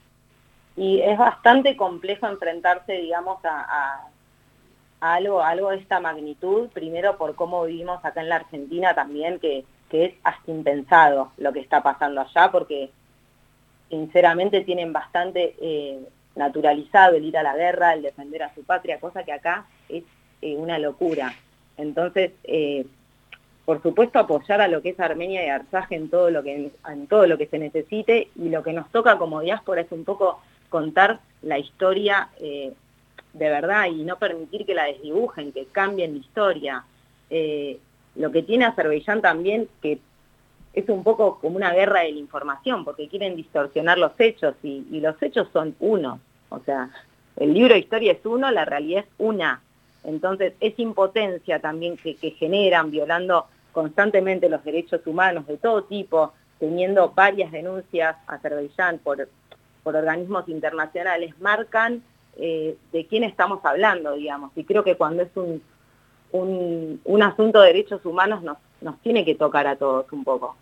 Y es bastante complejo enfrentarse, digamos, a algo de esta magnitud, primero por cómo vivimos acá en la Argentina también, que es hasta impensado lo que está pasando allá, porque sinceramente tienen bastante naturalizado el ir a la guerra, el defender a su patria, cosa que acá es una locura. Entonces, por supuesto, apoyar a lo que es Armenia y Artsaj en todo lo que se necesite, y lo que nos toca como diáspora es un poco contar la historia de verdad y no permitir que la desdibujen, que cambien la historia. Lo que tiene Azerbaiyán también, que es un poco como una guerra de la información, porque quieren distorsionar los hechos, y los hechos son uno. O sea, el libro de historia es uno, la realidad es una. Entonces, esa impotencia también que generan, violando constantemente los derechos humanos de todo tipo, teniendo varias denuncias a Azerbaiyán por organismos internacionales, marcan de quién estamos hablando, digamos. Y creo que cuando es un asunto de derechos humanos nos tiene que tocar a todos un poco.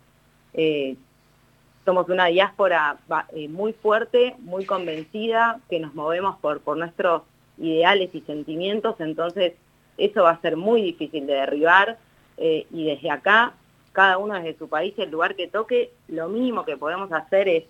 Somos una diáspora muy fuerte, muy convencida, que nos movemos por nuestros ideales y sentimientos, entonces eso va a ser muy difícil de derribar, y desde acá, cada uno desde su país, el lugar que toque, lo mínimo que podemos hacer es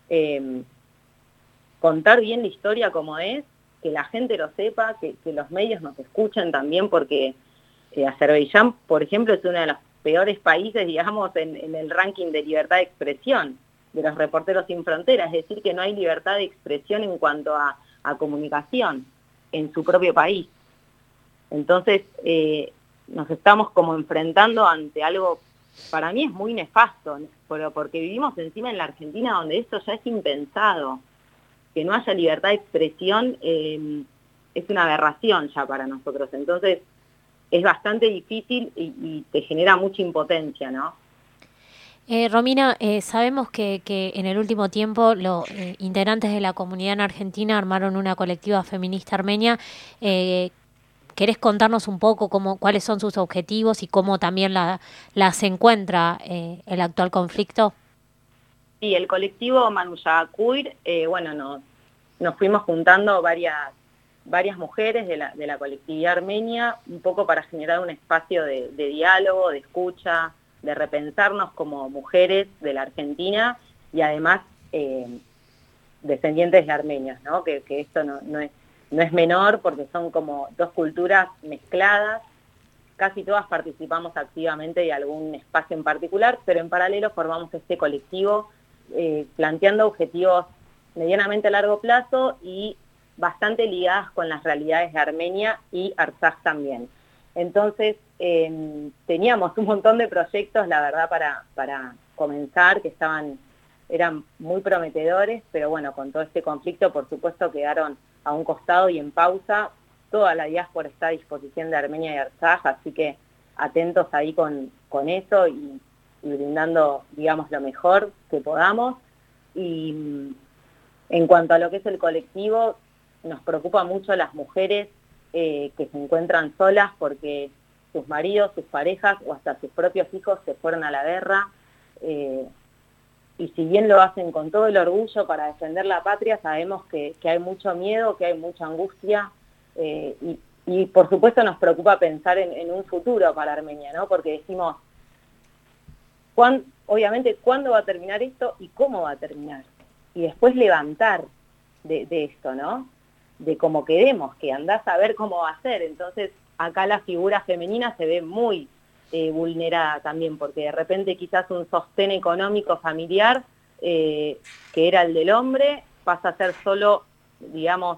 contar bien la historia como es, que la gente lo sepa, que los medios nos escuchen también, porque Azerbaiyán, por ejemplo, es uno de los peores países, digamos, en el ranking de libertad de expresión de los Reporteros Sin Fronteras, es decir, que no hay libertad de expresión en cuanto a comunicación en su propio país. Entonces, nos estamos como enfrentando ante algo, para mí es muy nefasto, porque vivimos encima en la Argentina, donde esto ya es impensado. Que no haya libertad de expresión es una aberración ya para nosotros. Entonces, es bastante difícil y te genera mucha impotencia, ¿no? Romina, sabemos que en el último tiempo los integrantes de la comunidad en Argentina armaron una colectiva feminista armenia. ¿Querés contarnos un poco cuáles son sus objetivos y cómo también se encuentra el actual conflicto? Sí, el colectivo Manuyagakuir, nos fuimos juntando varias mujeres de la colectividad armenia, un poco para generar un espacio de diálogo, de escucha, de repensarnos como mujeres de la Argentina y además descendientes de armenios, ¿no? Que esto no es menor, porque son como dos culturas mezcladas. Casi todas participamos activamente de algún espacio en particular, pero en paralelo formamos este colectivo planteando objetivos medianamente a largo plazo y bastante ligadas con las realidades de Armenia y Artsaj también. Entonces, teníamos un montón de proyectos, la verdad, para comenzar, que eran muy prometedores, pero bueno, con todo este conflicto, por supuesto, quedaron a un costado y en pausa. Toda la diáspora está a disposición de Armenia y Artsaj, así que atentos ahí con eso y brindando, digamos, lo mejor que podamos. Y en cuanto a lo que es el colectivo, nos preocupa mucho las mujeres que se encuentran solas porque sus maridos, sus parejas o hasta sus propios hijos se fueron a la guerra. y si bien lo hacen con todo el orgullo para defender la patria, sabemos que hay mucho miedo, que hay mucha angustia, y por supuesto nos preocupa pensar en un futuro para Armenia, ¿no? Porque decimos, obviamente, ¿cuándo va a terminar esto y cómo va a terminar? Y después levantar de esto, ¿no? De cómo queremos, que andás a ver cómo va a ser. Entonces, acá la figura femenina se ve muy vulnerada también, porque de repente quizás un sostén económico familiar, que era el del hombre, pasa a ser solo, digamos,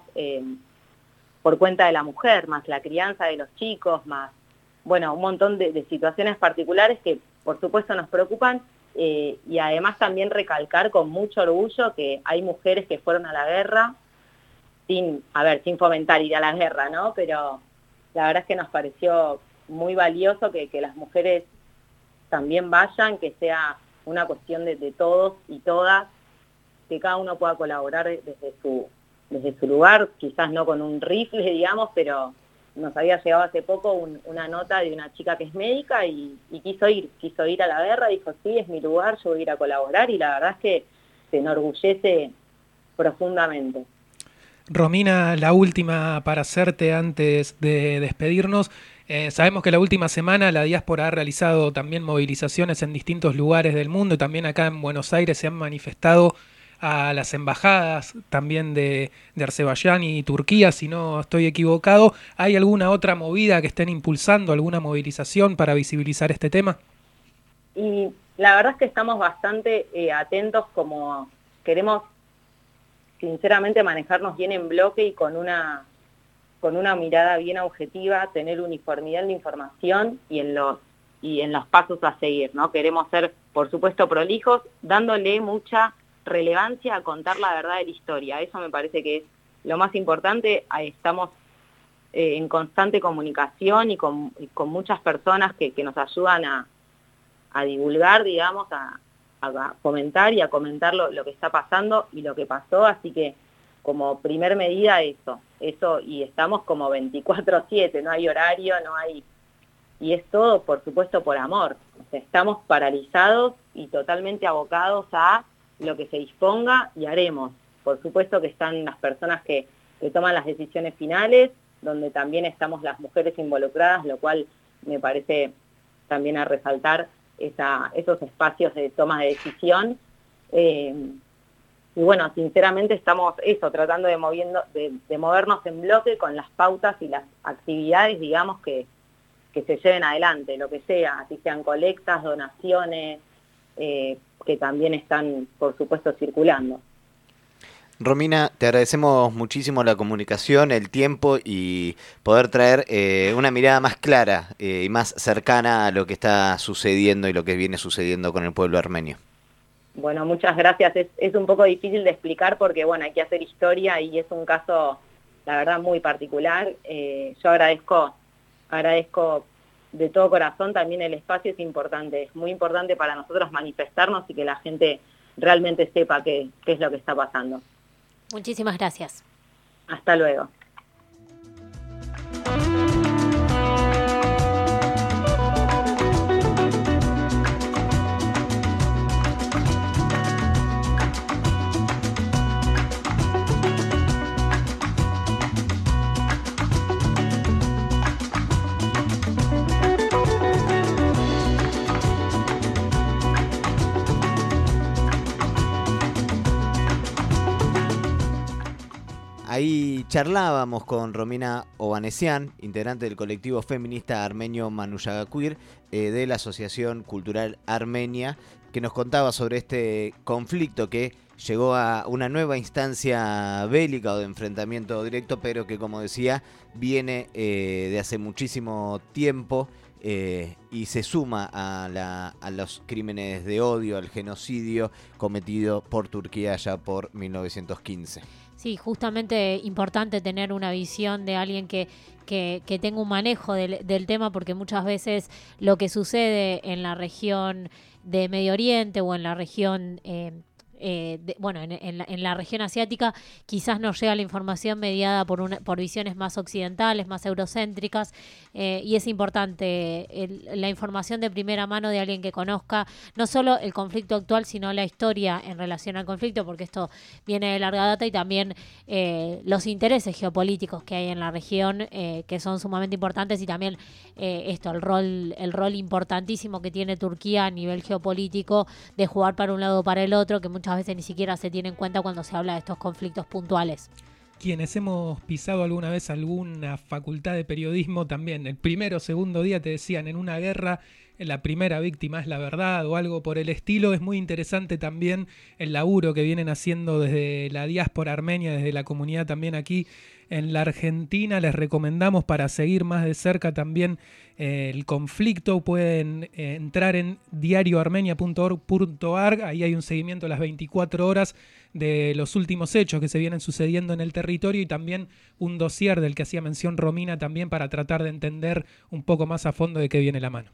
por cuenta de la mujer, más la crianza de los chicos, más, bueno, un montón de situaciones particulares que por supuesto nos preocupan, y además también recalcar con mucho orgullo que hay mujeres que fueron a la guerra sin fomentar ir a la guerra, ¿no? Pero la verdad es que nos pareció muy valioso que las mujeres también vayan, que sea una cuestión de todos y todas, que cada uno pueda colaborar desde su lugar, quizás no con un rifle, digamos, pero nos había llegado hace poco una nota de una chica que es médica y quiso ir a la guerra, dijo, sí, es mi lugar, yo voy a ir a colaborar, y la verdad es que se enorgullece profundamente. Romina, la última para hacerte antes de despedirnos. Sabemos que la última semana la diáspora ha realizado también movilizaciones en distintos lugares del mundo, y también acá en Buenos Aires se han manifestado a las embajadas también de Azerbaiyán y Turquía, si no estoy equivocado. ¿Hay alguna otra movida que estén impulsando, alguna movilización para visibilizar este tema? Y la verdad es que estamos bastante atentos, como queremos sinceramente manejarnos bien en bloque y con una mirada bien objetiva, tener uniformidad en la información y en los pasos a seguir, ¿no? Queremos ser, por supuesto, prolijos, dándole mucha relevancia a contar la verdad de la historia. Eso me parece que es lo más importante. Ahí estamos en constante comunicación y con muchas personas que nos ayudan a divulgar, digamos, a comentar y a comentar lo que está pasando y lo que pasó, así que como primer medida eso, y estamos como 24/7, no hay horario, y es todo, por supuesto, por amor. O sea, estamos paralizados y totalmente abocados a lo que se disponga y haremos. Por supuesto que están las personas que toman las decisiones finales, donde también estamos las mujeres involucradas, lo cual me parece también a resaltar esos espacios de toma de decisión. Y bueno, sinceramente estamos tratando de movernos en bloque con las pautas y las actividades, digamos, que se lleven adelante, lo que sea, así sean colectas, donaciones, que también están, por supuesto, circulando. Romina, te agradecemos muchísimo la comunicación, el tiempo y poder traer una mirada más clara y más cercana a lo que está sucediendo y lo que viene sucediendo con el pueblo armenio. Bueno, muchas gracias. Es un poco difícil de explicar porque, bueno, hay que hacer historia y es un caso, la verdad, muy particular. Yo agradezco de todo corazón también el espacio, es importante. Es muy importante para nosotros manifestarnos y que la gente realmente sepa qué es lo que está pasando. Muchísimas gracias. Hasta luego. Ahí charlábamos con Romina Ovanesian, integrante del colectivo feminista armenio Manuyagaquir, de la Asociación Cultural Armenia, que nos contaba sobre este conflicto que llegó a una nueva instancia bélica o de enfrentamiento directo, pero que, como decía, viene de hace muchísimo tiempo y se suma a los crímenes de odio, al genocidio cometido por Turquía ya por 1915. Sí, justamente importante tener una visión de alguien que tenga un manejo del tema, porque muchas veces lo que sucede en la región de Medio Oriente o en la región en la región asiática quizás nos llega la información mediada por visiones más occidentales, más eurocéntricas, y es importante la información de primera mano de alguien que conozca no solo el conflicto actual, sino la historia en relación al conflicto, porque esto viene de larga data, y también los intereses geopolíticos que hay en la región, que son sumamente importantes, y también el rol importantísimo que tiene Turquía a nivel geopolítico de jugar para un lado o para el otro, que muchas veces ni siquiera se tiene en cuenta cuando se habla de estos conflictos puntuales. Quienes hemos pisado alguna vez alguna facultad de periodismo también, el primero o segundo día te decían, en una guerra la primera víctima es la verdad o algo por el estilo. Es muy interesante también el laburo que vienen haciendo desde la diáspora armenia, desde la comunidad también aquí en la Argentina. Les recomendamos, para seguir más de cerca también el conflicto, pueden entrar en diarioarmenia.org.ar. Ahí hay un seguimiento a las 24 horas de los últimos hechos que se vienen sucediendo en el territorio, y también un dossier del que hacía mención Romina también, para tratar de entender un poco más a fondo de qué viene la mano.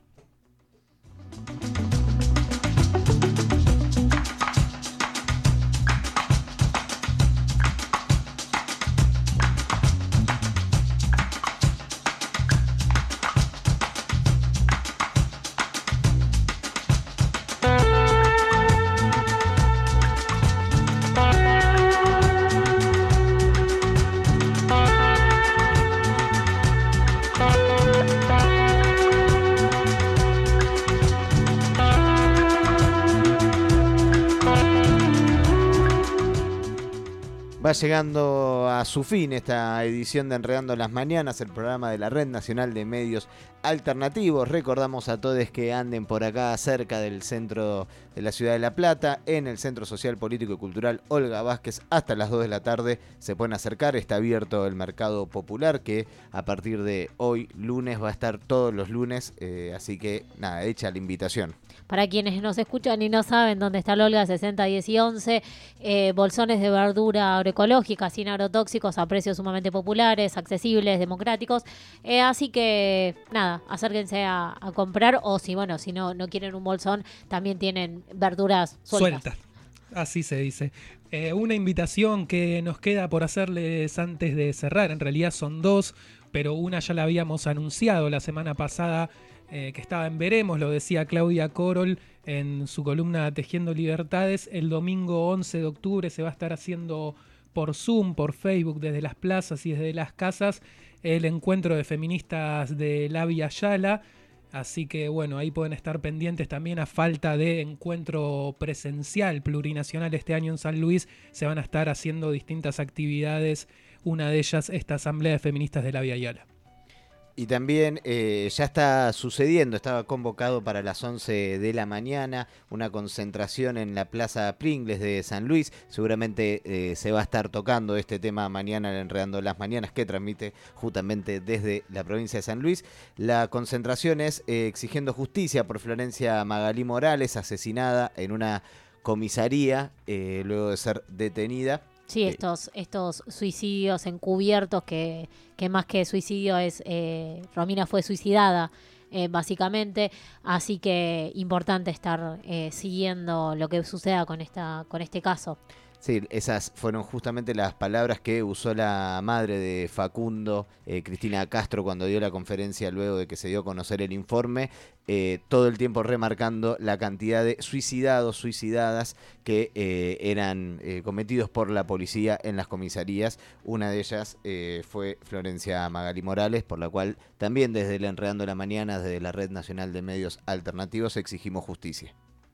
Va llegando a su fin esta edición de Enredando las Mañanas, el programa de la Red Nacional de Medios Alternativos. Recordamos a todos que anden por acá cerca del centro de la ciudad de La Plata, en el Centro Social, Político y Cultural Olga Vázquez, hasta las 2 de la tarde se pueden acercar. Está abierto el Mercado Popular, que a partir de hoy, lunes, va a estar todos los lunes, así que nada, hecha la invitación. Para quienes nos escuchan y no saben dónde está el Olga, 60, 10 y 11, bolsones de verdura agroecológica sin agrotóxicos a precios sumamente populares, accesibles, democráticos. Así que nada, acérquense a comprar, o si no quieren un bolsón, también tienen verduras sueltas. Así se dice. Una invitación que nos queda por hacerles antes de cerrar, en realidad son dos, pero una ya la habíamos anunciado la semana pasada, que estaba en Veremos, lo decía Claudia Corol en su columna Tejiendo Libertades. El domingo 11 de octubre se va a estar haciendo por Zoom, por Facebook, desde las plazas y desde las casas, el encuentro de feministas de la Via Yala. Así que bueno, ahí pueden estar pendientes también. A falta de encuentro presencial plurinacional este año en San Luis, se van a estar haciendo distintas actividades, una de ellas esta Asamblea de Feministas de la Via Yala. Y también ya está sucediendo, estaba convocado para las 11 de la mañana una concentración en la Plaza Pringles de San Luis. Seguramente se va a estar tocando este tema mañana en Enredando las Mañanas, que transmite justamente desde la provincia de San Luis. La concentración es exigiendo justicia por Florencia Magalí Morales, asesinada en una comisaría luego de ser detenida. Sí, estos suicidios encubiertos que más que suicidio es Romina fue suicidada, básicamente. Así que importante estar siguiendo lo que suceda con este caso. Sí, esas fueron justamente las palabras que usó la madre de Facundo, Cristina Castro, cuando dio la conferencia luego de que se dio a conocer el informe, todo el tiempo remarcando la cantidad de suicidadas que eran cometidos por la policía en las comisarías. Una de ellas fue Florencia Magalí Morales, por la cual también desde el Enredando la Mañana, desde la Red Nacional de Medios Alternativos, exigimos justicia.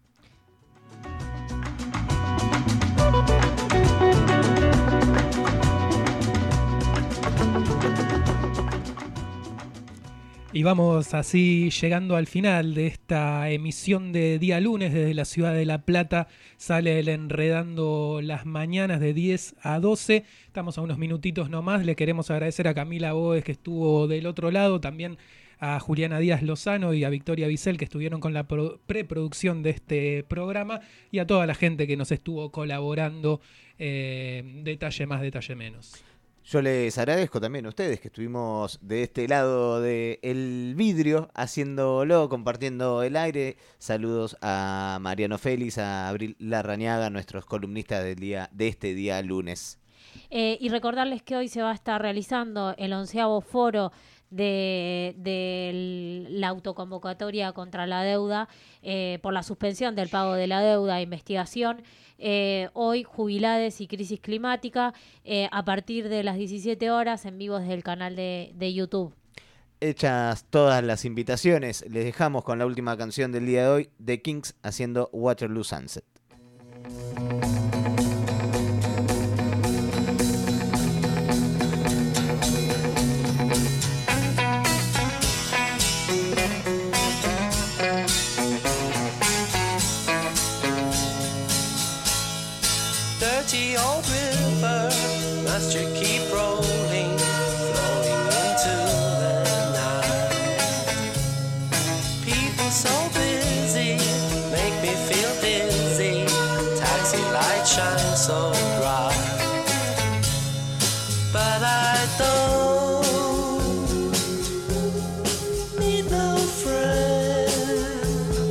Y vamos así llegando al final de esta emisión de día lunes. Desde la ciudad de La Plata sale el Enredando las Mañanas de 10 a 12. Estamos a unos minutitos nomás. Le queremos agradecer a Camila Bóez, que estuvo del otro lado, también a Juliana Díaz Lozano y a Victoria Bisel, que estuvieron con la preproducción de este programa, y a toda la gente que nos estuvo colaborando, detalle más, detalle menos. Yo les agradezco también a ustedes que estuvimos de este lado del vidrio, haciéndolo, compartiendo el aire. Saludos a Mariano Félix, a Abril Larrañaga, nuestros columnistas de este día lunes. Y recordarles que hoy se va a estar realizando el 11º foro de la autoconvocatoria contra la deuda por la suspensión del pago de la deuda, investigación. Hoy, Jubilades y Crisis Climática, a partir de las 17 horas en vivo desde el canal de YouTube. Hechas todas las invitaciones, les dejamos con la última canción del día de hoy, The Kings haciendo Waterloo Sunset. Dirty old river, must you keep rolling, flowing into the night? People so busy, make me feel dizzy, taxi lights shine so bright. But I don't need no friend,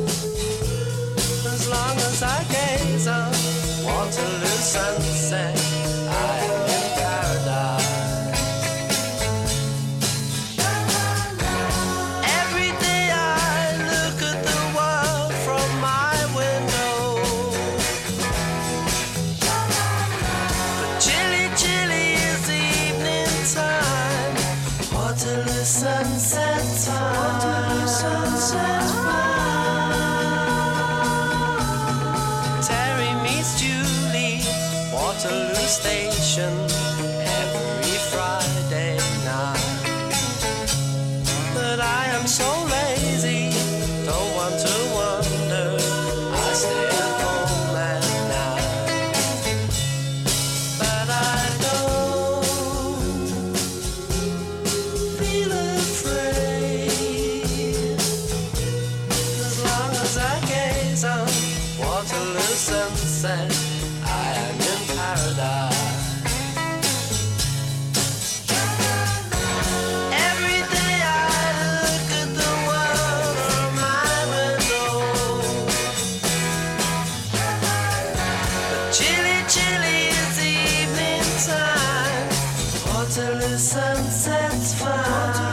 as long as I gaze on Waterloo sunset, I am in paradise. Every day I look at the world from my window, but chilly, chilly is the evening time. Waterloo sunset time. Waterloo sunset time. Terry meets Julie, Waterloo Station, every Friday night. But I am so lazy, don't want to wander, I stay at home at night. But I don't feel afraid, as long as I gaze on Waterloo sunset, I am in paradise. Every day I look at the world from my window, but chilly, chilly is the evening time. Waterloo sunset's fine.